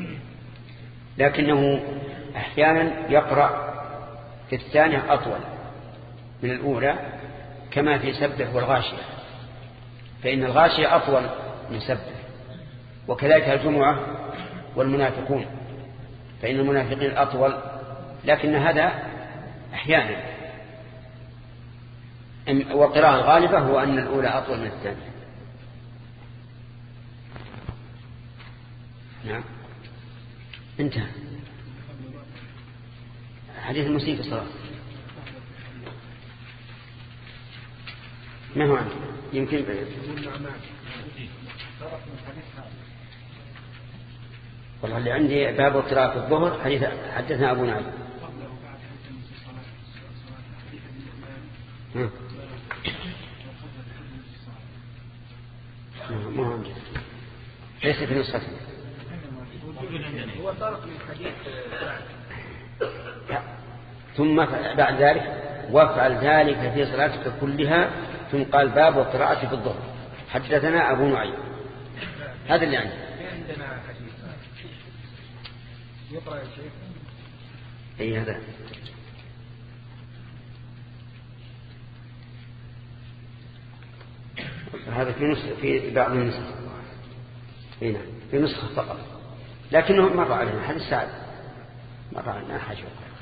لكنه أحيانا يقرأ في الثانية أطول من الأولى، كما في سبح والغاشية، فإن الغاشية أطول من سبح، وكذلك الجمعة والمنافقون، فإن المنافقين أطول، لكن هذا أحيانا. والقراءة الغالبة هو أن الأولى أطول من الثانية. نعم انتهى حديث المسيء في الصلاة. ما هو عنه يمكن والله اللي عندي باب قراءة الظهر حديث حدثنا أبو نعيم. ما عندي ليس في نسخة هو طرق للحديث. ثم بعد ذلك وافعل ذلك في صلاتك كلها، ثم قال باب القراءة في الظهر. حدثنا أبو نعيم، هذا اللي عندي. عندنا حديث يقرأ يا شيخ. أي هذا هذا في نسخة في بعض النسخ هنا في نسخة فقط، لكنه مر علينا حديث سعد مر علينا حاجة.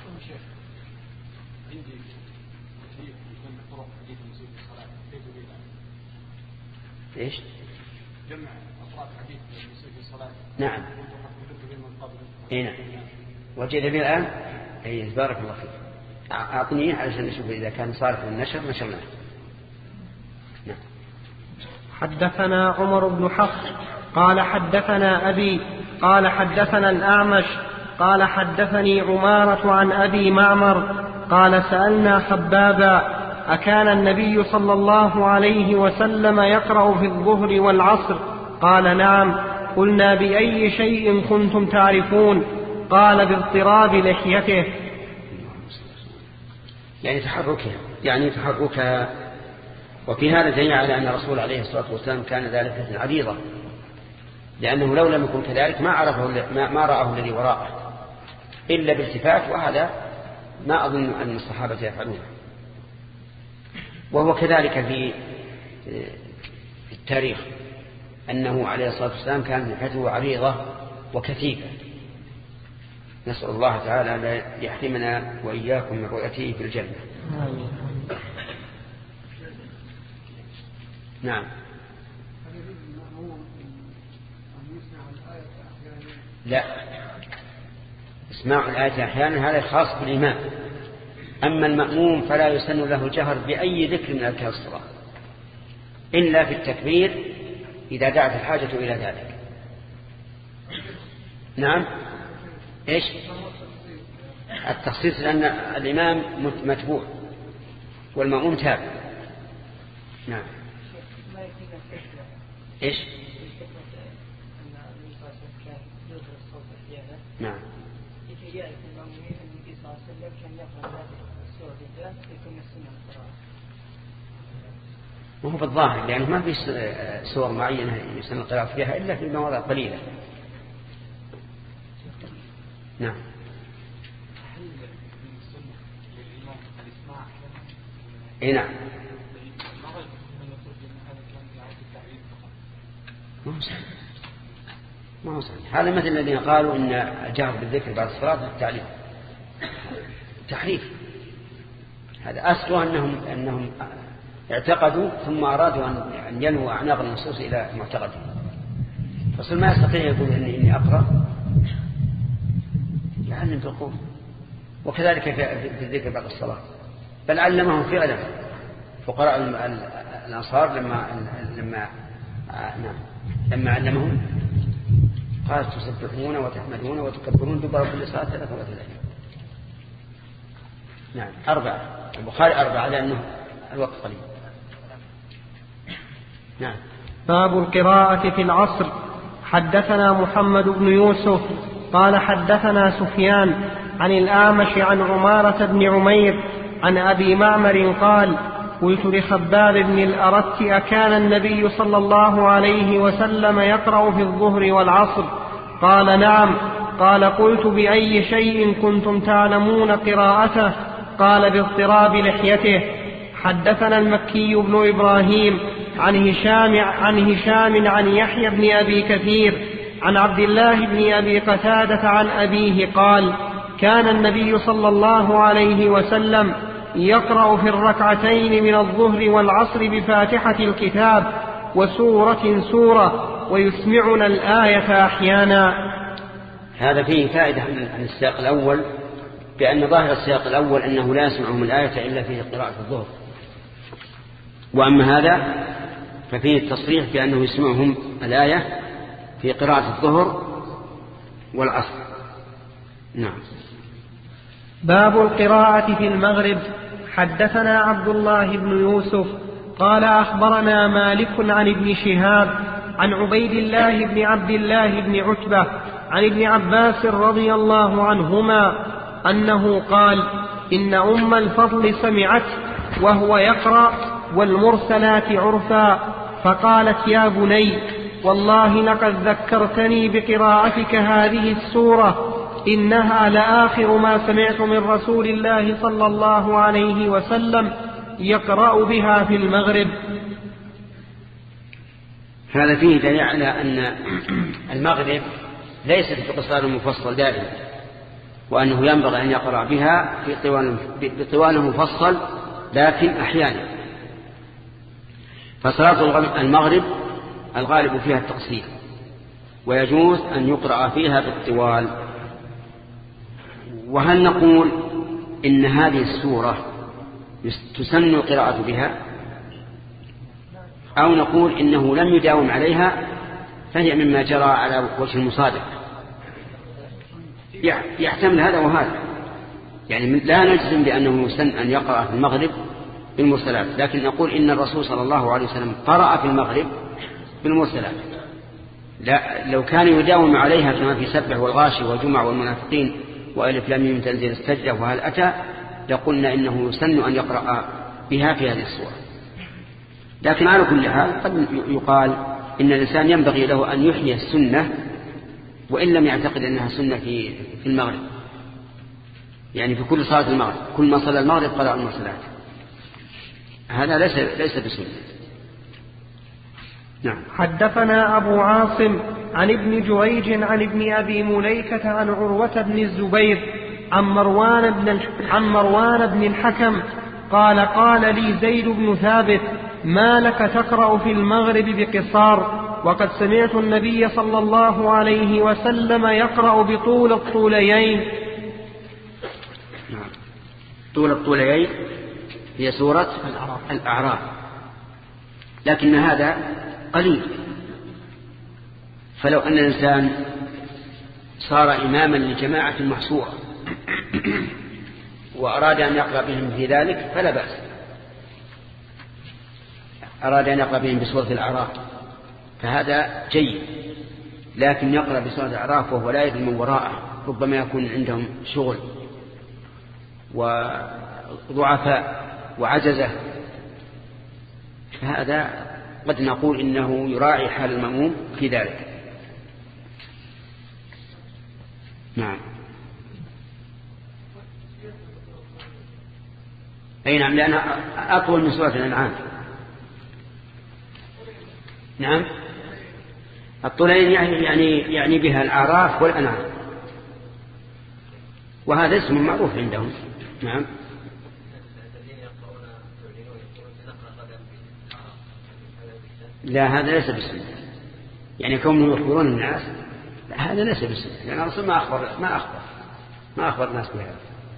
ايش؟ جمع أطراف حديث المسيء في الصلاة. نعم. هنا وجد به الآن. أي بارك الله فيك. أعطنيه علشان نشوف إذا كان صار في النشر نشرناه. نعم. حدثنا عمر بن حفص قال حدثنا أبي قال حدثنا الأعمش قال حدثني عمارة عن أبي معمر قال سألنا خبابا أكان النبي صلى الله عليه وسلم يقرأ في الظهر والعصر؟ قال نعم. قلنا بأي شيء كنتم تعرفون؟ قال باضطراب لحيته، يعني تحركها يعني تحركها. وفي هذا دليل على أن الرسول عليه الصلاة والسلام كان ذلك عريضة، لأنه لو لم يكن كذلك ما عرفه ما رآه الذي وراءه إلا بالتفات، وهذا ما أظن أن الصحابة يفعلونه. وهو كذلك في التاريخ أنه عليه الصلاة والسلام كان لحيته عريضة وكثيفة. نسأل الله تعالى أن يحرمنا وإياكم من رؤيته في الجنة. نعم. لا، اسماع الآية أحيانا هذا خاص بالإمام، أما المأموم فلا يسن له الجهر بأي ذكر من أذكار الصلاة إلا في التكبير إذا دعت الحاجة إلى ذلك. نعم. إيش التخصيص؟ لأن الإمام متبوع والمأموم تابع. نعم. إيش؟ نعم. وهو بالظاهر لأنه ما في سور معينة يسمى القراءة فيها إلا في مواضع قليلة. نعم. اي نعم. ما هو صحيح، ما هو صحيح. هذا مثل الذين قالوا إن الجهر بالذكر بعد الصلاة التعليم تحريف. هذا أصله أنهم أنهم اعتقدوا ثم أرادوا أن ينووا أعناق النصوص إلى معتقدهم، فصل ما يستطيع يقول إني, إني أقرأ يعلم في القول. وكذلك في الذكر بعد الصلاة، بل علمهم فعلا فقراء الأنصار لما لما نعم لما علمهم قال تسبحون وتحمدون وتكبرون دبر كل صلاة ثلاث وثلاثين. نعم. أربعة. البخاري أربعة لأنه الوقت قليل. نعم. باب القراءة في العصر. حدثنا محمد بن يوسف قال حدثنا سفيان عن الأعمش عن عمارة بن عمير عن أبي معمر قال قلت لخباب بن الأرت أكان النبي صلى الله عليه وسلم يقرأ في الظهر والعصر؟ قال نعم. قال قلت بأي شيء كنتم تعلمون قراءته؟ قال باضطراب لحيته. حدثنا المكي بن إبراهيم عن هشام عن هشام عن يحيى بن أبي كثير عن عبد الله بن أبي قتادة عن أبيه قال كان النبي صلى الله عليه وسلم يقرأ في الركعتين من الظهر والعصر بفاتحة الكتاب وسورة سورة ويسمعنا الآية أحيانا. هذا فيه فائدة عن السياق الأول، بأن ظاهر السياق الأول أنه لا يسمعهم الآية إلا في قراءة الظهر، وأما هذا ففيه التصريح بأنه يسمعهم الآية في قراءة الظهر والعصر. نعم. باب القراءة في المغرب. حدثنا عبد الله بن يوسف قال أخبرنا مالك عن ابن شهاب عن عبيد الله بن عبد الله بن عتبة عن ابن عباس رضي الله عنهما أنه قال إن أم الفضل سمعت وهو يقرأ والمرسلات عرفا فقالت يا بني والله لقد ذكرتني بقراءتك هذه السورة إنها لآخر ما سمعت من رسول الله صلى الله عليه وسلم يقرأ بها في المغرب. هذا فيه دليل على أن المغرب ليست بقصار مفصل دائما، وأنه ينبغي أن يقرأ بها في طوال بطوال مفصل لكن أحيانا. فصلاة المغرب الغالب فيها التقصير، ويجوز أن يقرأ فيها بالطوال. وهل نقول إن هذه السورة تسن القراءة بها، أو نقول إنه لم يداوم عليها فهي مما جرى على وجه المصادق؟ يحتمل هذا وهذا، يعني لا نجزم بأنه يسن أن يقرأ في المغرب بالمرسلات، لكن نقول إن الرسول صلى الله عليه وسلم قرأ في المغرب بالمرسلات. لا لو كان يداوم عليها كما في سبح والغاشي والجمع والمنافقين وألف لام ميم تنزيل السجدة وهل أتى لقلنا إنه يسن أن يقرأ بها في هذه السورة. لكن على كل حال قد يقال إن الإنسان ينبغي له أن يحيي السنة وإن لم يعتقد أنها سنة في في المغرب، يعني في كل صلاة المغرب، كل ما صلى المغرب قرأ المرسلات، هذا ليس ليس بسنة. نعم. حدثنا أبو عاصم عن ابن جريج عن ابن أبي مليكة عن عروة بن الزبير عن مروان بن عن مروان بن الحكم قال قال لي زيد بن ثابت ما لك تقرأ في المغرب بقصار وقد سمعت النبي صلى الله عليه وسلم يقرأ بطول الطوليين. نعم. طول الطوليين هي سورة الأعراف، لكن هذا قليل، فلو أن الإنسان صار إماما لجماعة محصورة وأراد أن يقرأ بهم في ذلك فلا بأس، أراد أن يقرأ بهم بسورة الأعراف فهذا جيد، لكن يقرأ بسورة الأعراف وهو لا يدري من وراءه، ربما يكون عندهم شغل وضعفاء وعجزة، فهذا قد نقول إنه يراعي حال المأموم في ذلك. نعم. أي نعم، لأنها أطول من سورة الأنعام. نعم. الطولين يعني يعني يعني بها الأعراف والأنعام، وهذا اسم معروف عندهم. نعم. لا، هذا ليس بسنة، يعني كونهم يخبرون الناس هذا ليس بسنة، لأن الرسول ما أخبر ما أخبر ما أخبر الناس بهذا.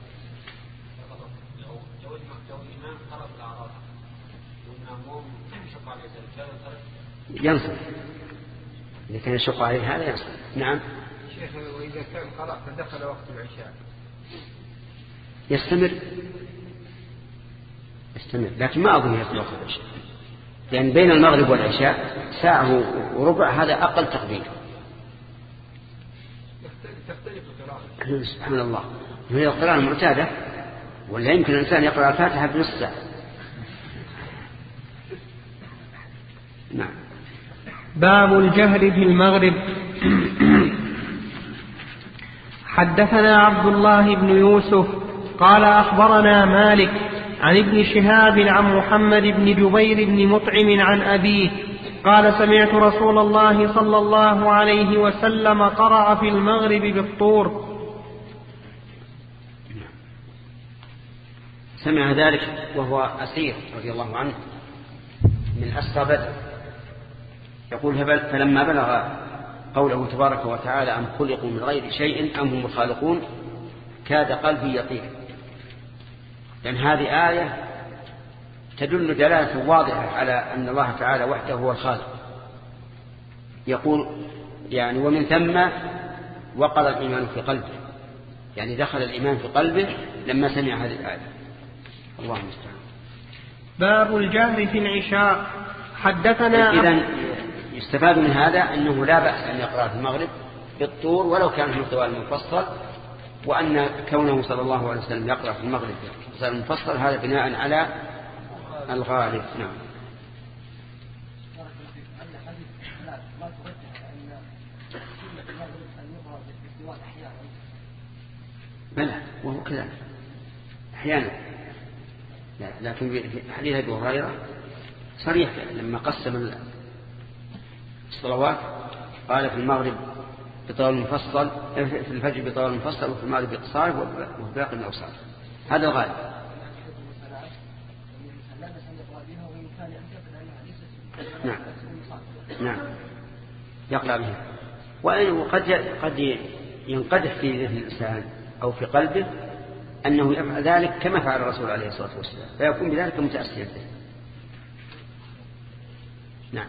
ينصر إذا كان يشق عليه هذا ينصر. نعم. شيخ، وإذا كان قرأ فدخل وقت العشاء يستمر يستمر لكن ما أظن يدخل وقت العشاء، لأن بين المغرب والعشاء ساعة وربع، هذا أقل تقدير. سبحان الله، وهي القراءة المعتادة، ولا يمكن الإنسان يقرأ الفاتحة بنص ساعة. نعم. باب الجهر في المغرب. حدثنا عبد الله بن يوسف قال أخبرنا مالك عن ابن شهاب عن محمد بن جبير بن مطعم عن أبيه قال سمعت رسول الله صلى الله عليه وسلم قرأ في المغرب بالطور. سمع ذلك وهو أسير رضي الله عنه من أسرى بدر، يقول فلما بلغ قوله تبارك وتعالى أم خلقوا من غير شيء أم هم الخالقون كاد قلبي يطير، لأن هذه آية تدل دلالة واضحة على أن الله تعالى وحده هو الخالق. يقول يعني ومن ثم وقر الإيمان في قلبه، يعني دخل الإيمان في قلبه لما سمع هذه الآية. الله المستعان. باب الجهر في العشاء. حدثنا إذن يستفاد من هذا أنه لا بأس أن يقرأ في المغرب بالطور ولو كان في الطوال المفصل، وأن كونه صلى الله عليه وسلم يقرأ في المغرب في الطوال المفصل هذا بناء على الغالب. نعم. بلى وهو كذلك أحيانا، لا لكن في حديث أبي هريرة صريح لما قسم الصلوات قال في المغرب بطول مفصل، في الفجر بطول مفصل، وفي المغرب بقصار، وفي باقي الأوساط. هذا الغالب. نعم نعم يقرأ به، وقد قد ينقدح في ذهن الإنسان أو في قلبه أنه يفعل ذلك كما فعل الرسول عليه الصلاة والسلام، فيكون بذلك متأسيا به. نعم.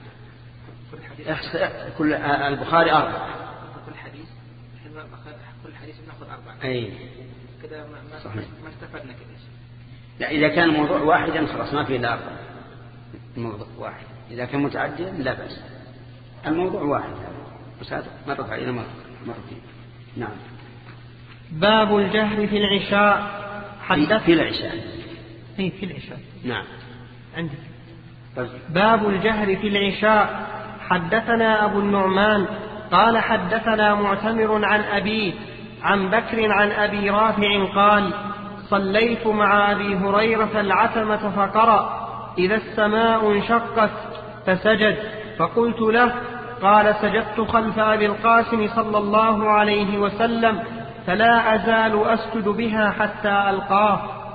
كل البخاري أربعة. كل حديث كل حديث بنأخذ أربعة. أي. كذا ما ما ما استفدنا كذا. لا، إذا كان موضوع واحدا خلاص ما فيه إلا أربعة. موضوع واحد. إذا كان متعددا لا بأس. الموضوع واحد بس هذا ما تطلع إلى مرة مرتين. نعم. باب الجهر في العشاء. حدث في العشاء. في في العشاء. نعم. عندك. طيب. باب الجهر في العشاء. حدثنا أبو النعمان قال حدثنا معتمر عن أبيه عن بكر عن أبي رافع قال صليت مع أبي هريرة العتمة فقرأ إذا السماء انشقت فسجد فقلت له قال سجدت خلف أبي القاسم صلى الله عليه وسلم فلا أزال أسجد بها حتى ألقاه.